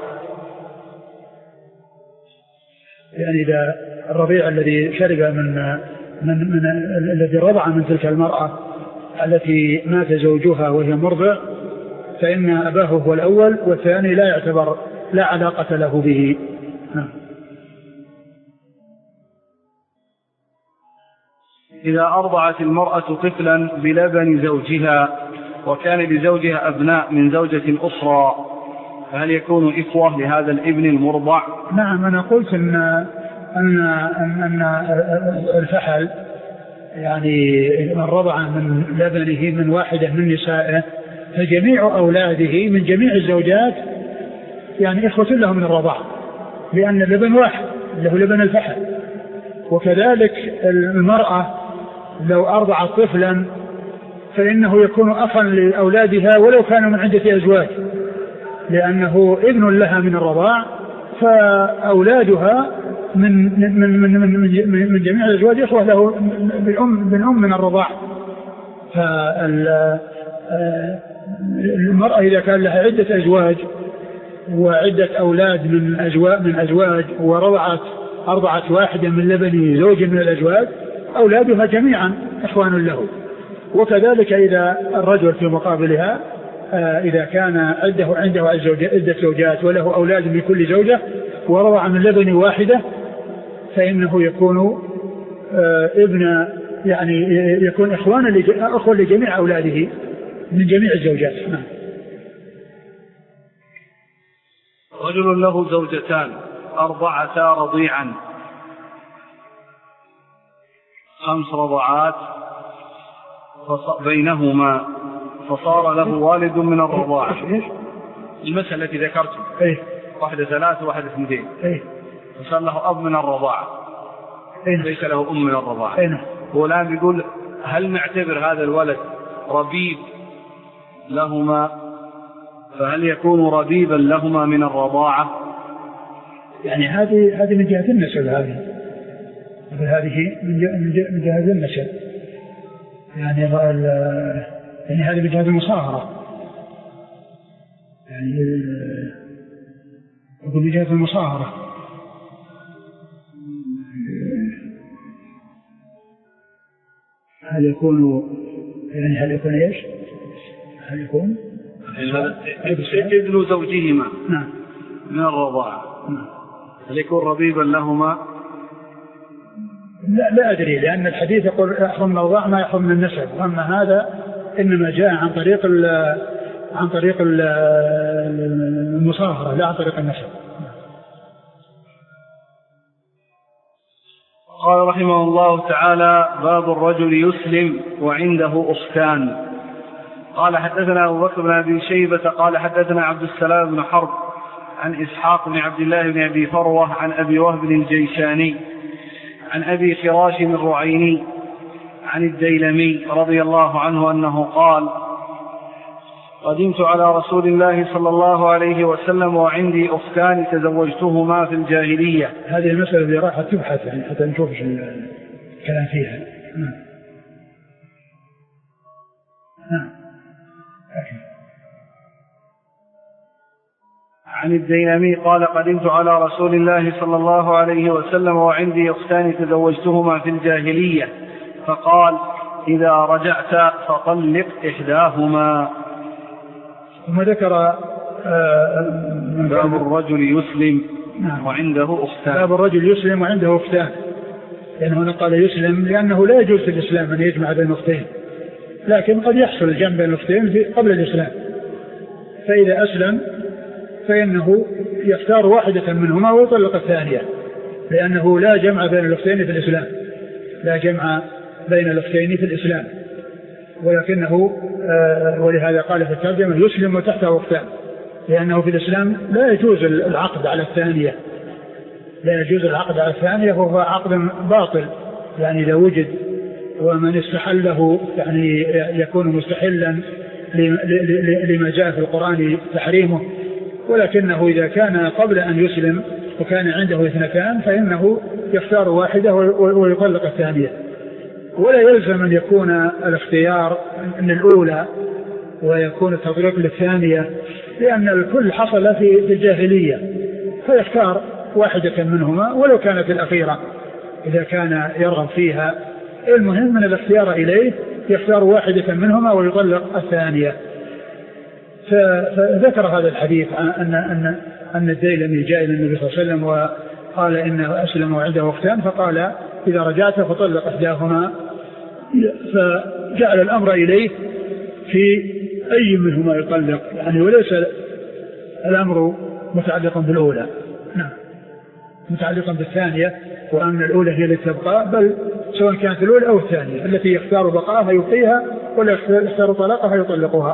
يعني إذا الرضيع الذي شرب من من من الذي رضع من تلك المرأة التي مات زوجها وهي مرضع فإن أباه هو الأول والثاني لا يعتبر لا علاقة له به. إذا أرضعت المرأة طفلا بلبن زوجها وكان لزوجها أبناء من زوجة أخرى فهل يكون إخوة لهذا الابن المرضع؟ نعم أنا قلت أن أن أن الفحل يعني من رضع من لبنه من واحدة من نسائه فجميع أولاده من جميع الزوجات يعني إخوة له من الرضاعة لأن اللبن واحد له لبن الفحل. وكذلك المرأة لو أرضعت طفلا فإنه يكون أخا لأولادها ولو كانوا من عدة أزواج لأنه ابن لها من الرضاع فأولادها من من من من, من, من جميع الأزواج إخوة له بالأم بالأم من الرضاع. فالمرأة إذا كان لها عدة أزواج وعدة أولاد من أزواج من أزواج ورضعت أرضعت واحدة من لبن زوج من الأزواج أولادها جميعا إخوان له. وكذلك إذا الرجل في مقابلها إذا كان عنده عنده عدة زوجات وله أولاد من كل زوجة ورضع من لبن واحدة فإنه يكون ابن يعني يكون إخوانا أخوة لجميع أولاده من جميع الزوجات. رجل له زوجتان أرضعتا رضيعا خمس رضعات بينهما فصار له والد من الرضاعة. المسألة التي ذكرتم إيه؟ واحدة ثلاث وواحدة اثنتين إيه؟ فصار له أب من الرضاعة إيه؟ ليس له أم من الرضاعة. إيه؟ هو الآن يقول هل نعتبر هذا الولد ربيب لهما فهل يكون ربيبا لهما من الرضاعة؟ يعني هذه هذه من جهة النسب هذه هذه من جهة النسب يعني يعني هذه من جهة المصاهرة يعني يقول من جهة المصاهرة هل يكون يعني هل يكون ايش؟ هل يكون ابن زوجهما نعم من الرضاعة نعم. هل يكون ربيبا لهما؟ لا لا أدري لأن الحديث يقول يحرم من الرضاعة ما يحرم من النسب وأما هذا إنما جاء عن طريق عن طريق المصاهرة لا عن طريق النسب. قال رحمه الله تعالى باب الرجل يسلم وعنده أختان. قال حدثنا أبو بكر بن أبي شيبة قال حدثنا عبد السلام بن حرب عن إسحاق بن عبد الله بن أبي فروة عن أبي وهب الجيشاني عن أبي خراش الرعيني عن الديلمي رضي الله عنه أنه قال قدمت على رسول الله صلى الله عليه وسلم وعندي أختان تزوجتهما في الجاهلية. هذه المسألة اللي راحت تبحث يعني حتى نشوف الكلام فيها. نعم. نعم. عن الديلمي قال قدمت على رسول الله صلى الله عليه وسلم وعندي أختان تزوجتهما في الجاهلية فقال إذا رجعت فطلق إحداهما. ثم ذكر باب الرجل يسلم وعنده أختان. باب الرجل يسلم وعنده أختان، لأنه هنا قال يسلم لأنه لا يجوز في الإسلام أن يجمع بين أختين، لكن قد يحصل الجمع بين الأختين قبل الإسلام، فإذا أسلم فإنه يختار واحدة منهما ويطلق الثانية، لأنه لا جمع بين الأختين في الإسلام، لا جمع بين الأختين في الإسلام، ولكنه آه ولهذا قال في الترجمة يسلم وتحته أختان، لأنه في الإسلام لا يجوز العقد على الثانية، لا يجوز العقد على الثانية، وهو عقد باطل يعني إذا وجد، ومن استحله يعني يكون مستحلا لما جاء في القرآن تحريمه، ولكنه إذا كان قبل أن يسلم وكان عنده اثنتان فإنه يختار واحدة ويطلق الثانية، ولا يلزم أن يكون الاختيار من الأولى ويكون التطليق للثانية، لأن الكل حصل في الجاهلية، فيختار واحدة منهما ولو كانت الأخيرة إذا كان يرغب فيها. المهم من الاختيار إليه يختار واحدة منهما ويطلق الثانية. فذكر هذا الحديث أن أن أن الديلمي جاء إلى النبي صلى الله عليه وسلم وقال إنه أسلم وعنده أختان، فقال إذا رجعت فطلق إحداهما، فجعل الأمر إليه في أي منهما يطلق يعني، وليس الأمر متعلقا بالأولى، نعم متعلقا بالثانية، وأن الأولى هي التي تبقى، بل سواء كانت الأولى أو الثانية التي يختار بقاءها يبقيها ولا يختار طلاقها يطلقها.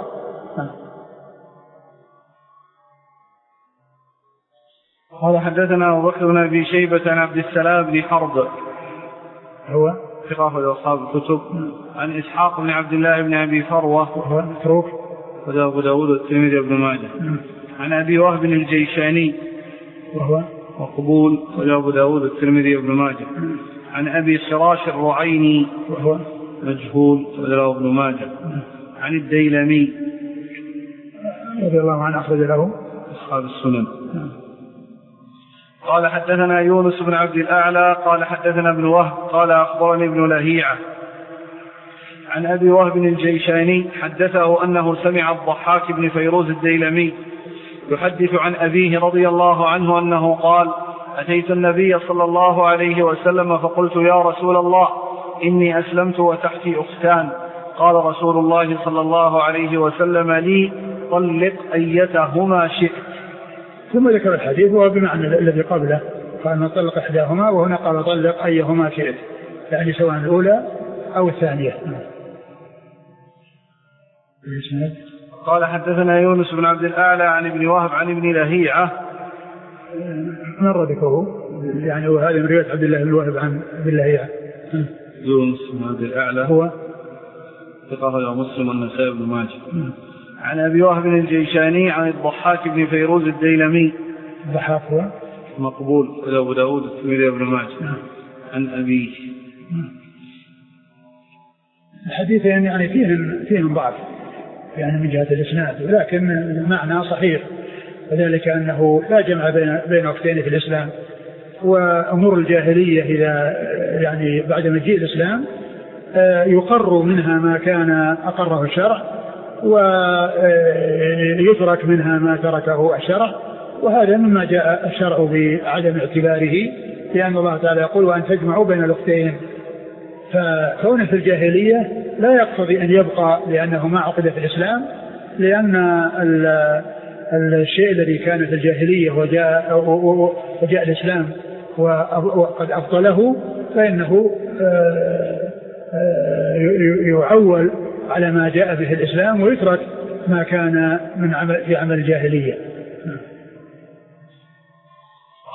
قال حدثنا أبو بكر بن أبي شيبة عن عبد السلام بن حرب هو ثقة أصحاب الكتب عن إسحاق بن عبد الله بن أبي فروة وهو متروك وأبو داود والترمذي وابن ماجه عن أبي وهب الجيشاني وهو مقبول وأبو داود والترمذي وابن ماجه عن أبي خراش الرعيني وهو مجهول وأبو ابن ماجه عن الديلمي رضي الله عنه أخرج له أصحاب السنن. قال حدثنا يونس بن عبد الأعلى قال حدثنا ابن وهب قال أخبرني ابن لهيعة عن أبي وهب الجيشاني حدثه أنه سمع الضحاك بن فيروز الديلمي يحدث عن أبيه رضي الله عنه أنه قال أتيت النبي صلى الله عليه وسلم فقلت يا رسول الله إني أسلمت وتحتي أختان، قال رسول الله صلى الله عليه وسلم لي طلق أيتهما شئت. ثم ذكر الحديث وهو بمعنى الذي قبله، قال من طلق إحداهما، وهنا قال طلق أيهما شئت، يعني سواء الأولى أو الثانية. قال حدثنا يونس بن عبد الأعلى عن ابن وهب عن ابن لهيعة مر ذكره يعني، وهذا من رواية عبد الله بن وهب عن ابن لهيعة. يونس بن عبد الأعلى هو ثقة مسلم والنسائي بن ماجه عن أبي وهب الجيشاني عن الضحاك بن فيروز الديلمي الضحاك هو مقبول أبو داود والترمذي وابن ماجه عن أبيه. الحديث يعني فيهم فيهم ضعف يعني من جهة الإسناد، ولكن المعنى صحيح، وذلك أنه لا جمع بين بين أختين في الإسلام، وأمور الجاهلية إذا يعني بعد مجيء الإسلام يقر منها ما كان أقره الشرع ويترك منها ما تركه الشرع، وهذا مما جاء الشرع بعدم اعتباره، لأن الله تعالى يقول وأن تجمعوا بين الأختين، فكونه في الجاهلية لا يقتضي أن يبقى لأنه ما عقد في الإسلام، لأن الشيء الذي كان في الجاهلية وجاء, وجاء الإسلام وقد أبطله فإنه يعول على ما جاء به الإسلام ويترك ما كان من عمل في عمل الجاهلية.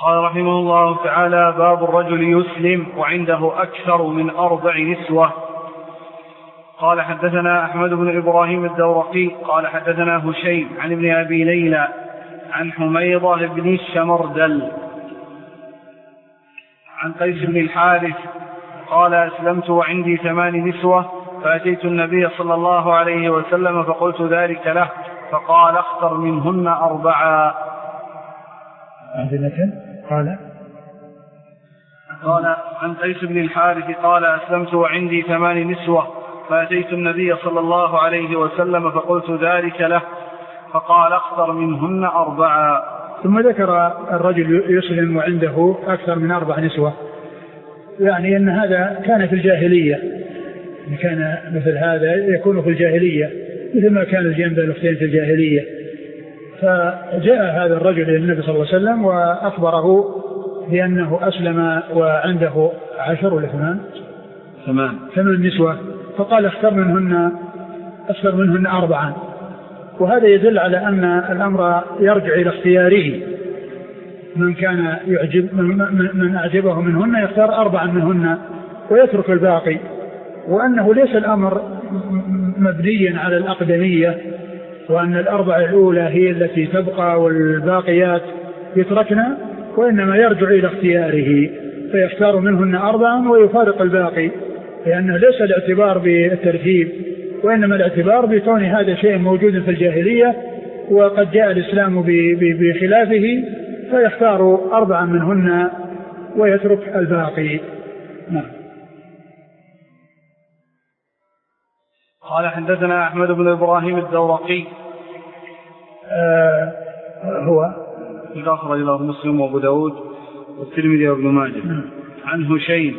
قال رحمه الله تعالى: باب الرجل يسلم وعنده أكثر من أربع نسوة. قال حدثنا أحمد بن إبراهيم الدورقي قال حدثنا هشيم عن ابن أبي ليلى عن حميضة بن الشمردل عن قيس بن الحارث قال: أسلمت وعندي ثمان نسوة فأتيت النبي صلى الله عليه وسلم فقلت ذلك له فقال: اختر منهن أربعا. قال قال عن قيس بن الحارث قال: أسلمت وعندي ثمان نسوة فأتيت النبي صلى الله عليه وسلم فقلت ذلك له فقال: اختر منهن أربعا. ثم ذكر الرجل يسلم وعنده أكثر من أربع نسوة، يعني أن هذا كان في الجاهلية، كان مثل هذا يكون في الجاهلية مثل ما كان الجنب الأختين في الجاهلية. فجاء هذا الرجل إلى النبي صلى الله عليه وسلم وأخبره بأنه أسلم وعنده عشر ولا ثمان ثمان ثمان نسوة، فقال: اختر منهن أكثر منهن أربعا. وهذا يدل على أن الأمر يرجع إلى اختياره، من كان يعجب من, من أعجبه منهن يختار أربعا منهن ويترك الباقي، وأنه ليس الأمر مبنيا على الأقدمية، وأن الأربع الأولى هي التي تبقى والباقيات يتركنا، وإنما يرجع إلى اختياره فيختار منهن أربعا ويفارق الباقي، لأنه ليس الاعتبار بالترتيب، وإنما الاعتبار بكون هذا شيء موجود في الجاهلية وقد جاء الإسلام بخلافه، فيختار أربعا منهن ويترك الباقي. نعم. قال حدثنا أحمد بن إبراهيم الدورقي آه هو أخرج له مسلم وأبو داود والترمذي وابن ماجه. عن هشيم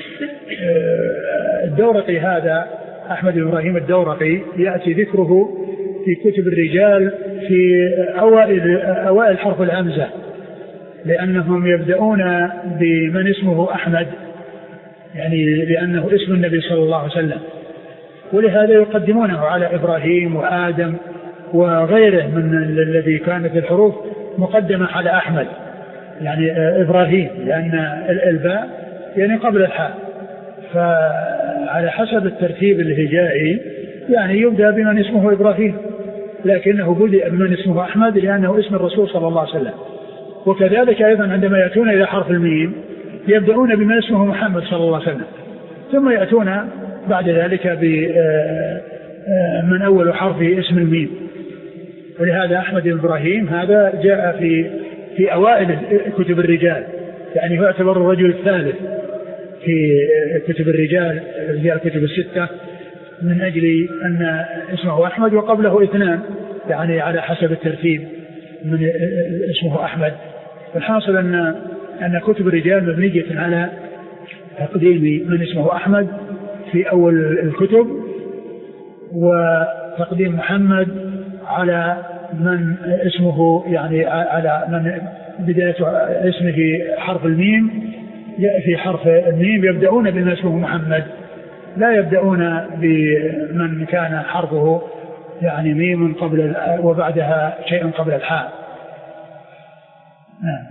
آه الدورقي هذا أحمد بن إبراهيم الدورقي يأتي ذكره في كتب الرجال في أوائل, أوائل حرف الهمزة، لأنهم يبدأون بمن اسمه أحمد، يعني لأنه اسم النبي صلى الله عليه وسلم، ولهذا يقدمونه على إبراهيم وآدم وغيره من الذي كانت الحروف مقدمة على أحمد، يعني إبراهيم، لأن الباء يعني قبل الحاء، فعلى حسب الترتيب الهجائي يعني يبدأ بمن اسمه إبراهيم، لكنه بدأ بمن اسمه أحمد لأنه اسم الرسول صلى الله عليه وسلم. وكذلك أيضا عندما يأتون إلى حرف الميم يبدأون بمن اسمه محمد صلى الله عليه وسلم، ثم يأتون بعد ذلك من أول حرفه اسم الميم. ولهذا أحمد بن إبراهيم هذا جاء في في أوائل كتب الرجال، يعني هو يعتبر الرجل الثالث في كتب الرجال هي الكتب الستة، من أجل أن اسمه أحمد وقبله اثنان، يعني على حسب الترتيب من اسمه أحمد. الحاصل أن أن كتب الرجال مبنية على تقديم من اسمه أحمد في أول الكتب، وتقديم محمد على من اسمه يعني على من بداية اسمه حرف الميم، في حرف الميم يبدأون بما اسمه محمد، لا يبدأون بمن كان حرفه يعني ميم قبل وبعدها شيء قبل الحاء. نعم.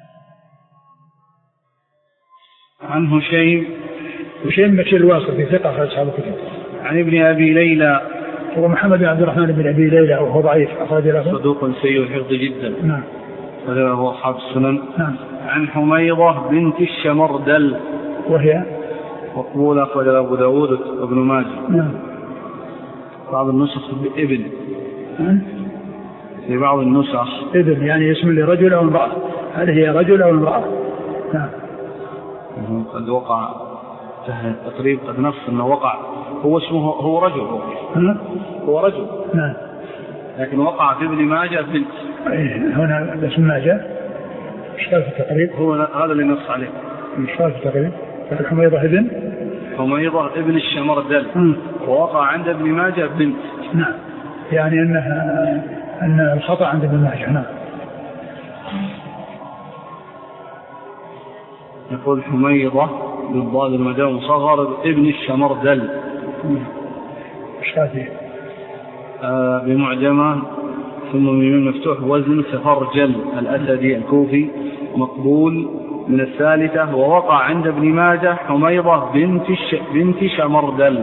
عن هشيم هشيم بشير الواسطي ثقة في أصحاب الكتب. عن ابن أبي ليلى هو محمد بن عبد الرحمن بن أبي ليلى وهو ضعيف أخرج له صدوق سيء الحفظ جدا. نعم. هذا هو أصحاب السنن. نعم. عن حميضة بنت الشمردل وهي مقبولة أخرج له أبو داود وابن ماجه. نعم. بعض النسخ ابن نعم. في بعض النسخ ابن يعني اسم لرجل أو امرأة، هل هي رجل أو امرأة؟ نعم. قد وقع تقريبا قد نص أنه وقع هو اسمه هو رجل هو, هو رجل. نعم. لكن وقع في ابن ماجه بنت. هنا اسم ماجه ايش قال في التقريب؟ هو هذا اللي نص عليه. ايش قال في التقريب؟ حميضة ابن حميضة ابن الشمردل ووقع عند ابن ماجه بنت. نعم. يعني انها ان الخطأ عند ابن ماجه. نعم. يقول حميضة بالضاد المدام مصغر ابن الشمردل. ايش قال فيه؟ آه بمعجمة ثم ميم مفتوح وزن سفرجل الأسدي الكوفي مقبول من الثالثة. ووقع عند ابن ماجه حميضة بنت بنت شمردل.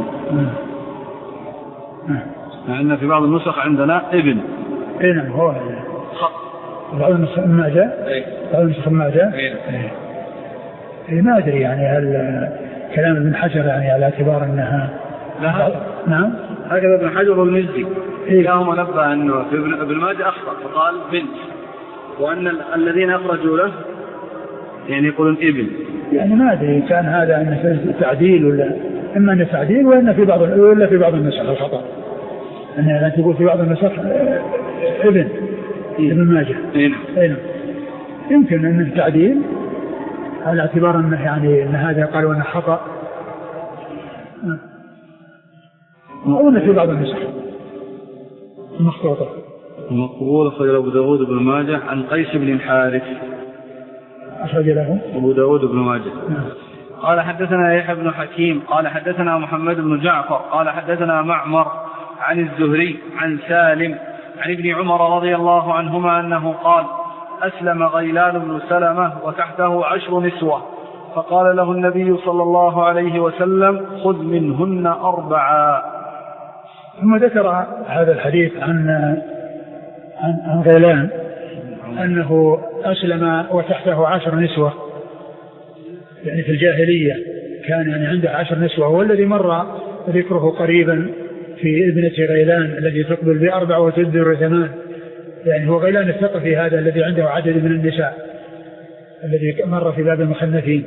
لأن في بعض النسخ عندنا ابن. اي نعم هو بعض النسخ ما جاء. بعض النسخ ما جاء. اي ما ادري يعني هل كلام ابن حجر يعني على اعتبار انها لا. نعم هكذا ابن حجر والمزي كلاهما نبه انه في ابن ماجه اخطا فقال بنت، وان الذين اخرجوا له يعني يقولون ابن. يعني ما ادري كان هذا انه تعديل ولا اما انه تعديل ولا في بعض ولا في بعض النسخ الخطا أنا تقول في بعض النسخ ابن ابن ماجه. نعم. يمكن أنه تعديل على اعتبار أنه يعني أن هذا قالوا أنه خطأ أو أنه في بعض النسخ مخطوطة. مقبول أخرج أبو داود بن ماجه عن قيس بن الحارث. أخرج له أبو داود بن ماجه. قال حدثنا يحيى بن حكيم قال حدثنا محمد بن جعفر قال حدثنا معمر عن الزهري عن سالم عن ابن عمر رضي الله عنهما أنه قال أسلم غيلان بن سلمة وتحته عشر نسوة فقال له النبي صلى الله عليه وسلم خذ منهن أربعا. ثم ذكر هذا الحديث عن عن, عن غيلان أنه أسلم وتحته عشر نسوة يعني في الجاهلية كان يعني عنده عشر نسوة والذي مر ذكره قريبا في ابنة غيلان الذي تقبل بأربع وتدبر ثمان يعني هو غيلان الثقفي هذا الذي عنده عدد من النساء الذي مر في باب المخنثين.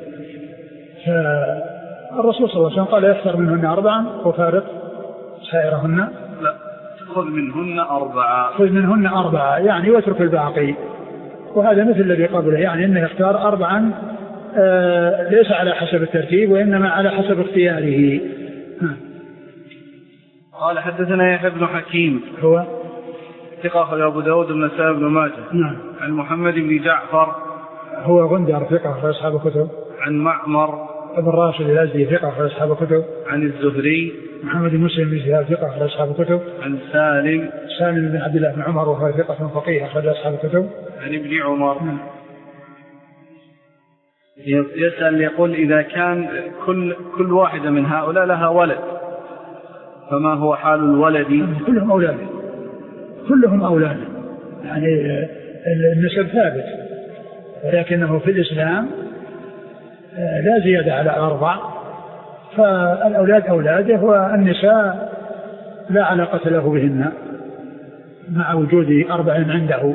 فالرسول صلى الله عليه وسلم قال يختار منهن أربعا وفارق سائرهن. لا خذ منهن أربعة. خذ منهن أربعة يعني واترك الباقي. وهذا مثل الذي قبله يعني أنه يختار أربعا آه ليس على حسب الترتيب وإنما على حسب اختياره. قال حدثنا يحيى بن حكيم هو ثقة أبو داود بن سالم بن ماجه. نعم. عن محمد بن جعفر هو غندر ثقة في أصحاب الكتب. عن معمر ابن راشد الأزدي ثقة في أصحاب الكتب. عن الزهري محمد بن مسلم بن شهاب ثقة في أصحاب الكتب. عن سالم سالم بن عبد الله بن عمر وهو ثقة فقيه أخرج أصحاب الكتب. عن ابن عمر. نعم. يسأل يقول إذا كان كل كل واحدة من هؤلاء لها ولد فما هو حال الولد؟ كلهم أولاد كلهم أولاد يعني النسب ثابت ولكنه في الإسلام لا زيادة على أربع فالأولاد أولاده والنساء لا علاقة له بهن مع وجود أربع عنده.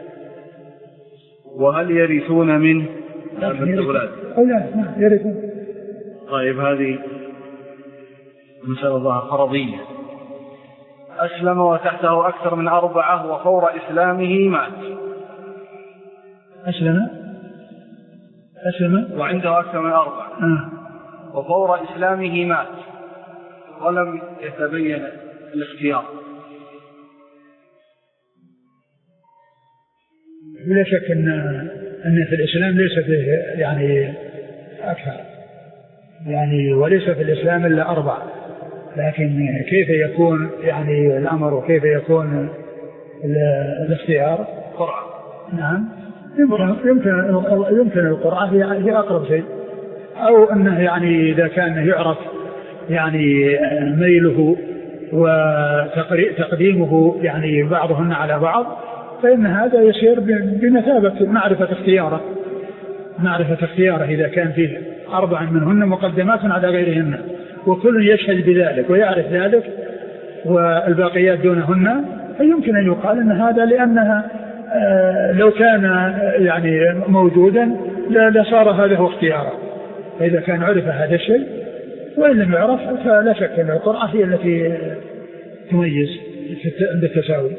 وهل يرثون منه الأولاد؟ أولاد يرثون. طيب هذه مسألة الله فرضية. أسلم وتحته أكثر من أربعة وفور إسلامه مات. أسلم أسلم وعنده أكثر من أربعة آه. وفور إسلامه مات ولم يتبين الاختيار. بلا شك أن أن في الإسلام ليس فيه يعني أكثر يعني وليس في الإسلام إلا أربعة لكن كيف يكون يعني الأمر وكيف يكون الاختيار؟ قرعة. نعم يمكن يمكن يمكن القرعة هي أقرب شيء أو أنه يعني إذا كان يعرف يعني ميله وتقديمه يعني بعضهن على بعض فإن هذا يصير بمثابة معرفة اختياره معرفة اختياره إذا كان فيه أربع منهن مقدمات على غيرهن وكل يشهد بذلك ويعرف ذلك والباقيات دونهن فيمكن أن يقال أن هذا لأنها آه لو كان يعني موجودا لصار هذا هو اختياره فإذا كان عرف هذا الشيء وإن لم يعرف فلا شك أن القرعة هي التي تميز عند التساوي.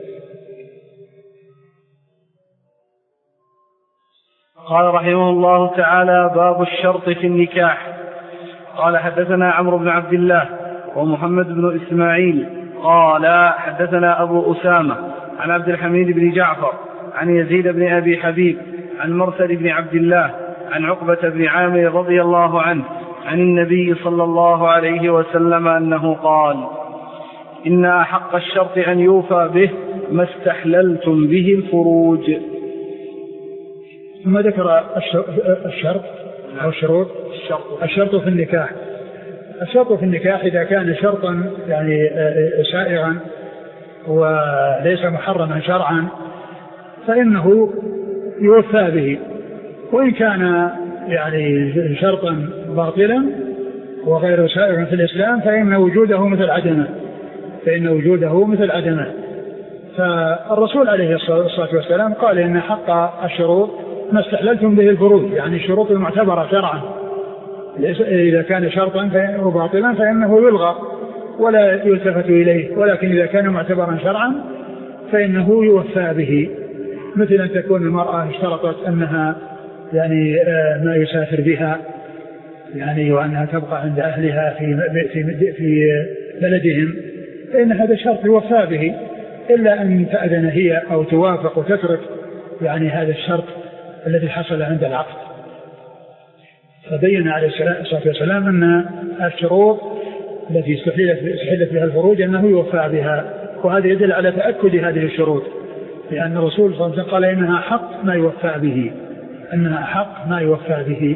قال رحمه الله تعالى باب الشرط في النكاح. قال حدثنا عمرو بن عبد الله ومحمد بن إسماعيل قال حدثنا أبو أسامة عن عبد الحميد بن جعفر عن يزيد بن أبي حبيب عن مرسل بن عبد الله عن عقبة بن عامر رضي الله عنه عن النبي صلى الله عليه وسلم أنه قال إن أحق الشرط أن يوفى به ما استحللتم به الفروج. ثم ذكر الشرط أو الشروط. الشرط في النكاح. الشرط في النكاح إذا كان شرطا يعني سائغا وليس محرما شرعا فإنه يوفى به، وإن كان يعني شرطا باطلا وغير سائغ في الإسلام فإن وجوده مثل عدمه فإن وجوده مثل عدمه. فالرسول عليه الصلاة والسلام قال إن حق الشروط ما استحللتم به الفروج، يعني الشروط المعتبرة شرعا إذا كان شرطا باطلا فإنه يلغى ولا يلتفت إليه، ولكن إذا كان معتبرا شرعا فإنه يوفى به، مثل أن تكون المرأة اشترطت أنها يعني ما يسافر بها يعني وأنها تبقى عند أهلها في في في بلدهم، فإن هذا شرط يوفى به إلا أن تأذن هي أو توافق وتترك يعني هذا الشرط الذي حصل عند العقد. فبين عليه الصلاة والسلام أن الشروط التي استحلت بها الفروج أنه يوفى بها، وهذا يدل على تأكد هذه الشروط، لأن الرسول صلى الله عليه وسلم قال إنها حق ما يوفى به أنها حق ما يوفى به.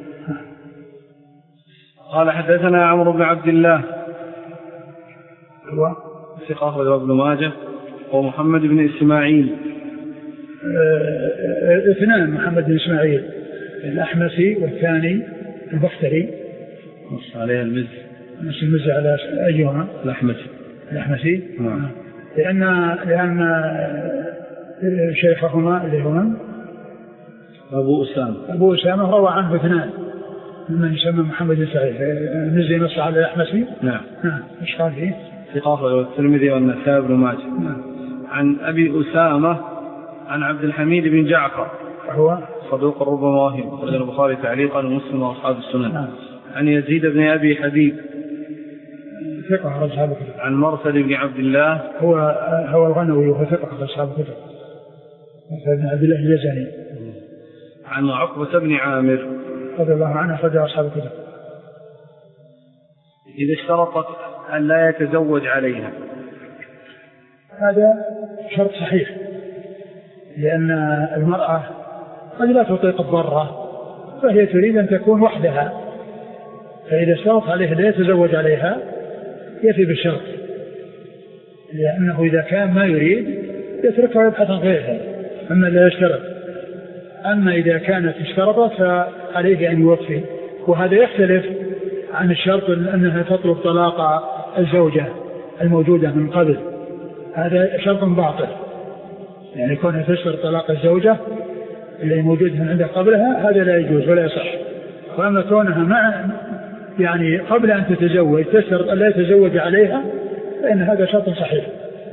قال حدثنا عمرو بن عبد الله هو ثقة أخرجه ابن ماجه، ومحمد بن إسماعيل اثنان محمد بن إسماعيل الأحمسي والثاني البختري نص عليها المز نص المز على أيهما الأحمسي الأحمسي نعم. لأن لأن شيخهما اللي هو أبو أسامة أبو أسامة روى عنه اثنان ممن يسمى محمد بن سعيد. نزل نص على الأحمسي نعم نعم ايش قال فيه؟ ثقة الترمذي والنسائي بن ماجه نعم. عن أبي أسامة عن عبد الحميد بن جعفر هو صدوق ربما واهم، أخرجه البخاري تعليقا ومسلم وأصحاب السنن. نعم. عن يزيد بن أبي حبيب ثقة أخرج أصحاب الكتب. عن مرثد بن عبد الله هو هو الغنوي وهو ثقة أخرج أصحاب الكتب. مرثد بن عبد الله الجزاني. عن عقبة بن عامر رضي الله عنه أخرج أصحاب الكتب. إذا اشترطت أن لا يتزوج عليها، هذا شرط صحيح، لأن المرأة قد لا تطيق الضرة فهي تريد أن تكون وحدها، فإذا اشترط عليها لا يتزوج عليها يفي بالشرط، لأنه إذا كان ما يريد يتركها ويبحث عن غيرها، أما لا يشترط. أما إذا كانت اشترطت فعليه أن يوفي، وهذا يختلف عن الشرط أنها تطلب طلاق الزوجة الموجودة من قبل، هذا شرط باطل، يعني كونها تشترط طلاق الزوجة اللي موجود من عندها قبلها هذا لا يجوز ولا يصح. وأما كونها مع يعني قبل أن تتزوج تشترط أن لا يتزوج عليها فإن هذا شرط صحيح.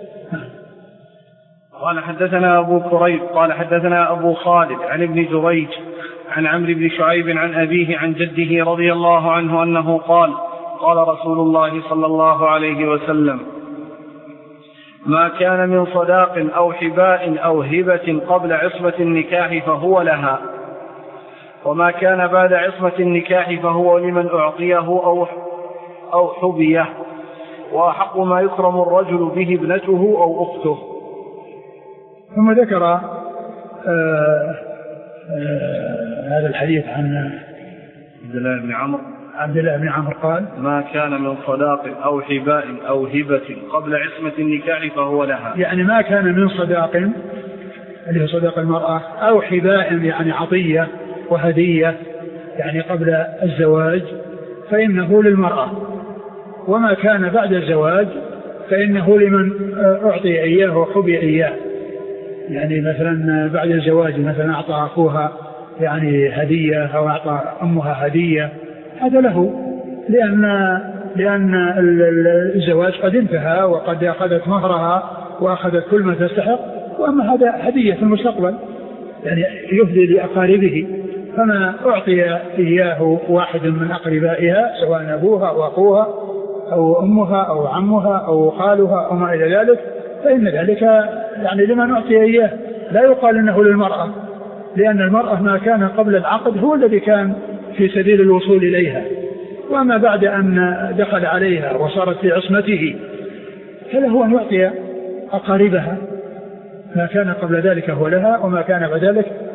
قال حدثنا أبو كريب قال حدثنا أبو خالد عن ابن جريج عن عمرو بن شعيب عن أبيه عن جده رضي الله عنه أنه قال قال رسول الله صلى الله عليه وسلم: ما كان من صداق أو حباء أو هبة قبل عصمة النكاح فهو لها، وما كان بعد عصمة النكاح فهو لمن أعطيه أو أو حبيه، وأحق ما يكرم الرجل به ابنته أو أخته. ثم ذكر آه آه هذا الحديث عن عبد الله بن عمرو عبد الله بن عمرو قال: ما كان من صداق أو حباء أو هبة قبل عصمة النكاح فهو لها، يعني ما كان من صداق اللي هو صداق المرأة أو حباء يعني عطية وهدية يعني قبل الزواج فإنه للمرأة، وما كان بعد الزواج فإنه لمن أعطي إياه وحبي إياه، يعني مثلا بعد الزواج مثلا أعطى أخوها يعني هدية أو أعطى أمها هدية، هذا له، لأن لأن الزواج قد انتهى وقد أخذت مهرها وأخذت كل ما تستحق، وأما هذا هدية في المستقبل يعني يهدي لأقاربه، فما أعطي إياه واحد من أقربائها سواء أبوها أو أخوها أو أمها أو عمها أو خالها أو ما إلى ذلك فإن ذلك يعني لمن أعطي إياه، لا يقال إنه للمرأة، لأن المرأة ما كان قبل العقد هو الذي كان في سبيل الوصول إليها، وما بعد أن دخل عليها وصارت في عصمته فله أن يعطي أقاربها، ما كان قبل ذلك هو لها وما كان بعد ذلك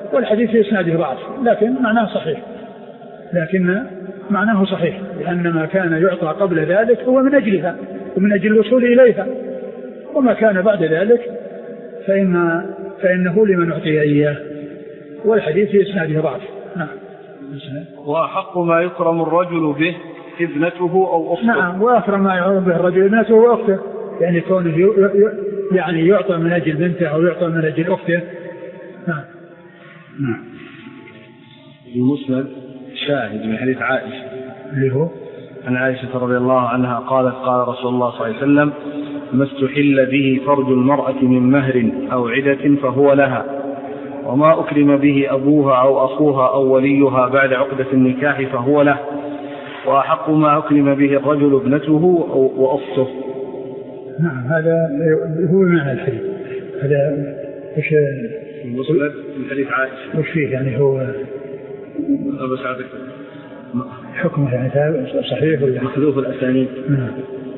والحديث في إسناده ضعف لكن معناه صحيح، لكن معناه صحيح، لأن ما كان يعطى قبل ذلك هو من أجلها ومن أجل الوصول إليها، وما كان بعد ذلك فإن فإنه لمن أعطي إياه، والحديث في إسناده ضعف. نعم. وأحق ما يكرم الرجل به ابنته أو أخته. نعم، وأكرم ما يكرم به الرجل ابنته وأخته، يعني كونه يعني يعطى من أجل بنته أو يعطى من أجل أخته. نعم. نعم. المسند شاهد من حديث عائشة اللي هو عن عائشة رضي الله عنها قالت قال رسول الله صلى الله عليه وسلم ما استحل به فرج المرأة من مهر أو عدة فهو لها، وما أكرم به أبوها أو أخوها أو وليها بعد عقدة النكاح فهو له، وأحق ما أكرم به الرجل ابنته وأخته. نعم، هذا هو معنى الحديث. هذا وش المسند من حديث عائشة وش فيه يعني؟ هو بس عادك حكمه يعني صحيح ولا محذوف الأسانيد؟ نعم،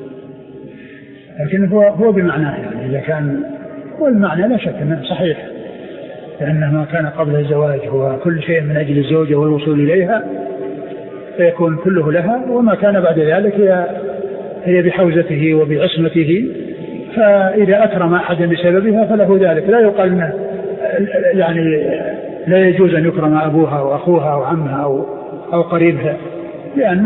لكن هو هو بمعناه، يعني إذا كان هو المعنى لا شك أنه صحيح، لأن ما كان قبل الزواج هو كل شيء من أجل الزوجة والوصول إليها فيكون كله لها، وما كان بعد ذلك هي هي بحوزته وبعصمته، فإذا أكرم أحدا بسببها فله ذلك. لا يقال أنه يعني لا يجوز أن يكرم أبوها وأخوها أو عمها أو أو قريبها، لأن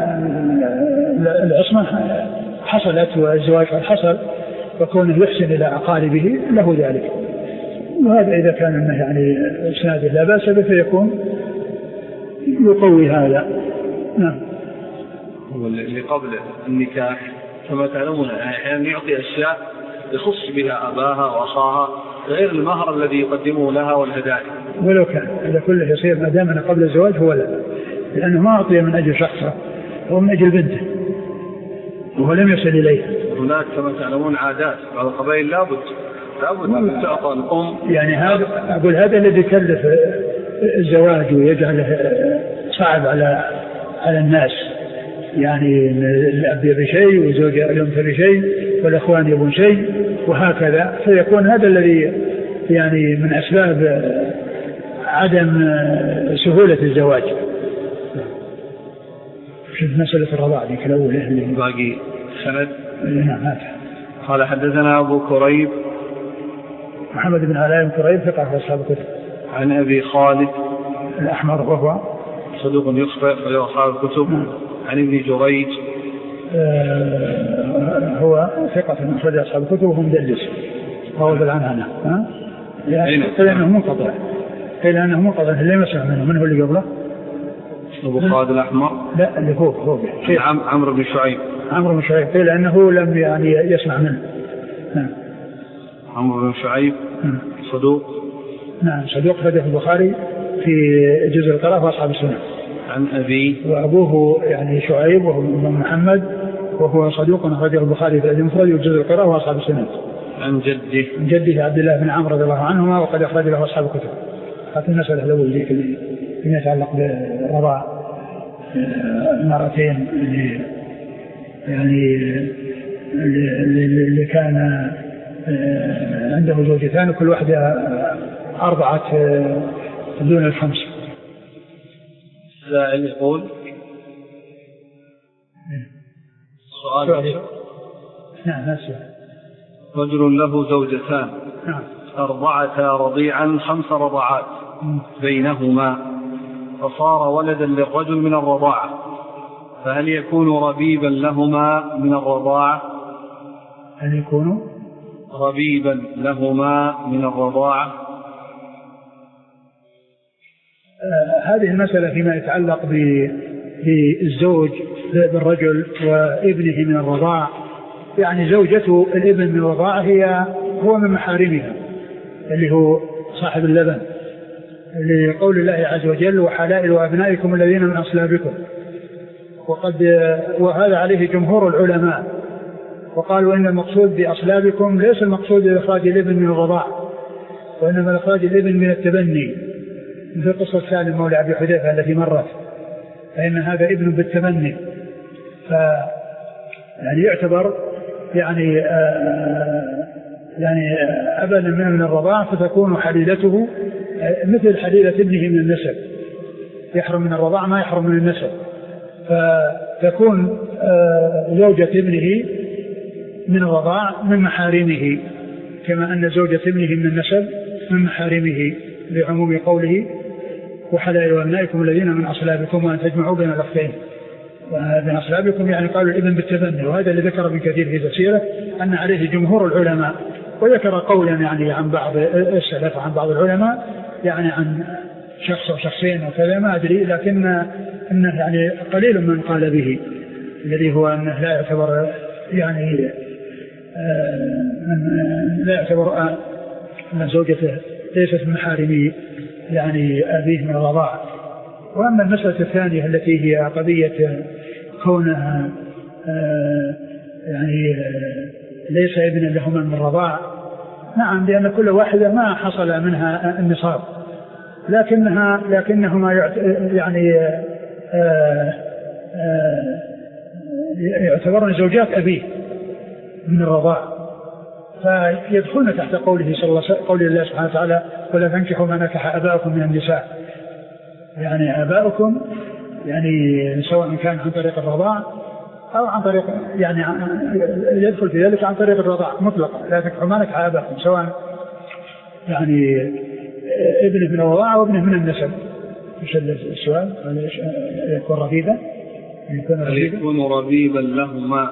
العصمة حصلت والزواج قد حصل، وكونه يحسن إلى أقاربه له ذلك. وهذا إذا كان أنه يعني إسناده لا بأس به فيكون يقوي هذا. نعم. اللي قبل النكاح كما تعلمون أحيانا يعطي أشياء يخص بها أباها وأخاها غير المهر الذي يقدمه لها والهدايا، ولو كان هذا كله يصير ما دام أنه قبل الزواج هو لا، لأنه ما أعطي من أجل شخصه، هو من أجل بنته وهو لم يصل إليه. هناك كما تعلمون عادات بعض القبائل لابد لابد أن تعطى الأم، يعني هذا أقول هذا الذي يكلف الزواج ويجعله صعب على على الناس، يعني الأب يبي شيء والزوجة الأم تبي شيء والأخوان يبون شيء وهكذا، فيكون هذا الذي يعني من أسباب عدم سهولة الزواج. شوف مسألة الرضاعة ذيك الأولى اللي باقي سند. نعم. هذا قال حدثنا أبو كريب محمد بن علاء بن كريب ثقة في أصحاب الكتب. عن أبي خالد الأحمر وهو صدوق يخطئ في أصحاب الكتب. نعم. عن ابن جريج آه هو ثقة من أخرج أصحاب الكتب وهو مدلس وهو بالعنعنة، ها يعني قيل أنه منقطع، قيل أنه منقطع اللي ما سمع منه. من هو اللي قبله؟ أبو خالد الأحمر؟ لا اللي هو هو عم عمرو بن شعيب. عمرو بن شعيب قيل أنه لم يعني يسمع منه. نعم. عمرو بن شعيب صدوق. نعم صدوق أخرجه البخاري في جزء القراءة وأصحاب السنة. عن أبي وأبوه يعني شعيب وهو محمد وهو صدوق أخرجه البخاري في الأدب المفرد وجزء القراءة وأصحاب السنة. عن جده عن جده عبد الله بن عمرو رضي الله عنهما وقد أخرج له أصحاب الكتب. هذه المسألة الأولى ذيك اللي يتعلق برضاع المرأتين اللي يعني اللي, اللي كان عنده زوجتان وكل واحدة أرضعت دون الخمس. سائل يقول سؤال. نعم السؤال. رجل له زوجتان. نعم. أرضعتا رضيعا خمس رضعات بينهما فصار ولدا للرجل من الرضاعة، فهل يكون ربيبا لهما من الرضاعة؟ هل يكون ربيبا لهما من الرضاعة؟ آه هذه المسألة فيما يتعلق بالزوج بالرجل وابنه من الرضاعة، يعني زوجته الابن من الرضاعة هي هو من محارمها اللي هو صاحب اللبن، لقول الله عز وجل وحلائل أبنائكم الذين من أصلابكم، وقد وهذا عليه جمهور العلماء، وقالوا إن المقصود بأصلابكم ليس المقصود بإخراج الابن من الرضاعة، وإنما إخراج الابن من التبني، مثل قصة سالم مولى أبي حذيفة التي مرت، فإن هذا ابن بالتبني، ف يعني يعتبر يعني آآ يعني أبدا من الرضاعة، فتكون حليلته مثل حليلة ابنه من النسب، يحرم من الرضاع ما يحرم من النسب، فتكون زوجة ابنه من الرضاع من محارمه، كما أن زوجة ابنه من النسب من محارمه، لعموم قوله وحلائل أبنائكم الذين من أصلابكم وأن تجمعوا بين الأختين. من أصلابكم يعني قالوا الابن بالتبني، وهذا اللي ذكر ابن كثير في تفسيره أن عليه جمهور العلماء، وذكر قولا يعني عن بعض السلف عن بعض العلماء يعني عن شخص أو شخصين وكذا ما أدري، لكن أنه يعني قليل من قال به، الذي هو أنه لا يعتبر يعني لا يعتبر أن زوجته ليست من محارمه يعني أبيه من الرضاعة. وأما المسألة الثانية التي هي قضية كونها يعني ليس ابنا لهما من الرضاعة، نعم، لأن كل واحدة ما حصل منها النصاب، لكنها لكنهما يعني يعتبرن زوجات أبيه من الرضاعة، فيدخلن تحت قوله صلى الله عليه وسلم قول الله سبحانه وتعالى ولا تنكحوا ما نكح آباؤكم من النساء، يعني آباؤكم يعني سواء كان عن طريق الرضاع أو عن طريق يعني يدخل في ذلك عن طريق الرضاع مطلقا، لا تنكحوا ما نكح آباؤكم سواء يعني ابنه من الرضاعة أو ابنه من النسب. ايش السؤال؟ يكون ربيبا يكون ربيبا لهما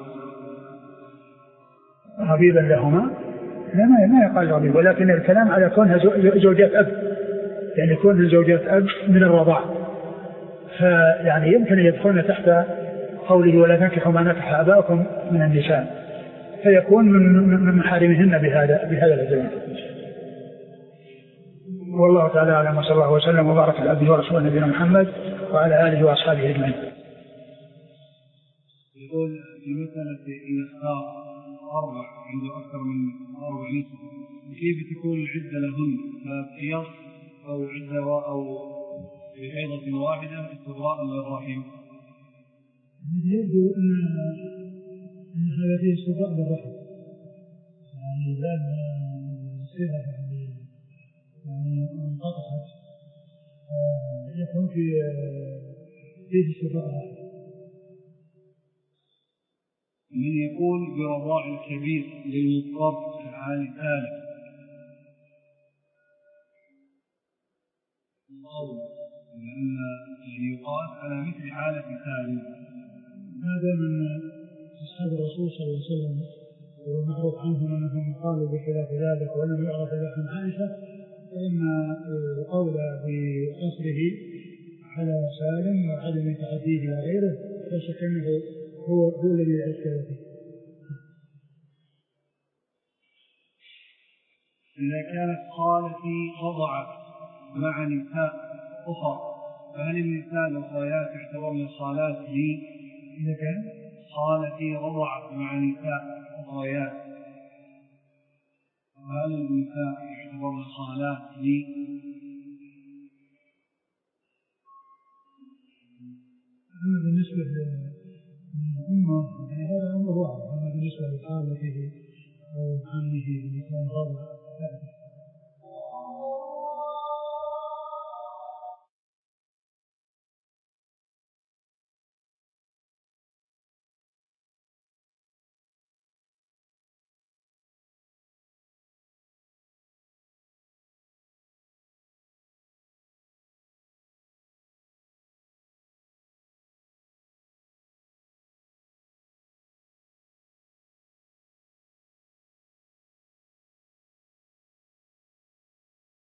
ربيبا لهما لا ما يقال ربيب، ولكن الكلام على كونها زوجات أب، يعني يكون زوجات أب من الرضاع، فيعني يمكن يدخلن تحت قوله ولا تنكحوا ما نكح آباؤكم من النساء، فيكون من محارمهن بهذا بهذا الزمان. والله تعالى أعلم، وصلى الله وسلم وبارك على عبده ورسوله نبينا محمد وعلى آله وأصحابه أجمعين. يقول في مسألة الإخطاء أربع عنده أكثر من أربع نسل، كيف تكون العدة لهن؟ فقياس أو عدة أو بحيضة واحدة استبراء للرحم؟ يبدو أن هذا فيه استبراء للرحم، يعني لأن الصيغة يعني يعني انقطعت يكون في فيه استبراء للرحم. من يقول برضاع الكبير للمضطر عن الآلة لأن يقاس على مثل حالة الآلة، هذا من أصحاب الرسول صلى الله عليه وسلم، والمعروف عنهم أنهم قالوا بخلاف ذلك ولم يعرف إلا عن عائشة، فإن القول بقصره على سالم وعدم تعديه إلى غيره لا شك أنه هو هو الذي يأثر فيه. إذا كانت خالتي وضعت مع نساء أخرى فهل النساء الأخريات يعتبرن خالات لي؟ إذا كان خالتي وضعت مع نساء أخريات فهل النساء يعتبرن خالات لي؟ أما بالنسبة للأمة يعني هذا أمر واحد، أما بالنسبة لخالته أو عمه يكون غضب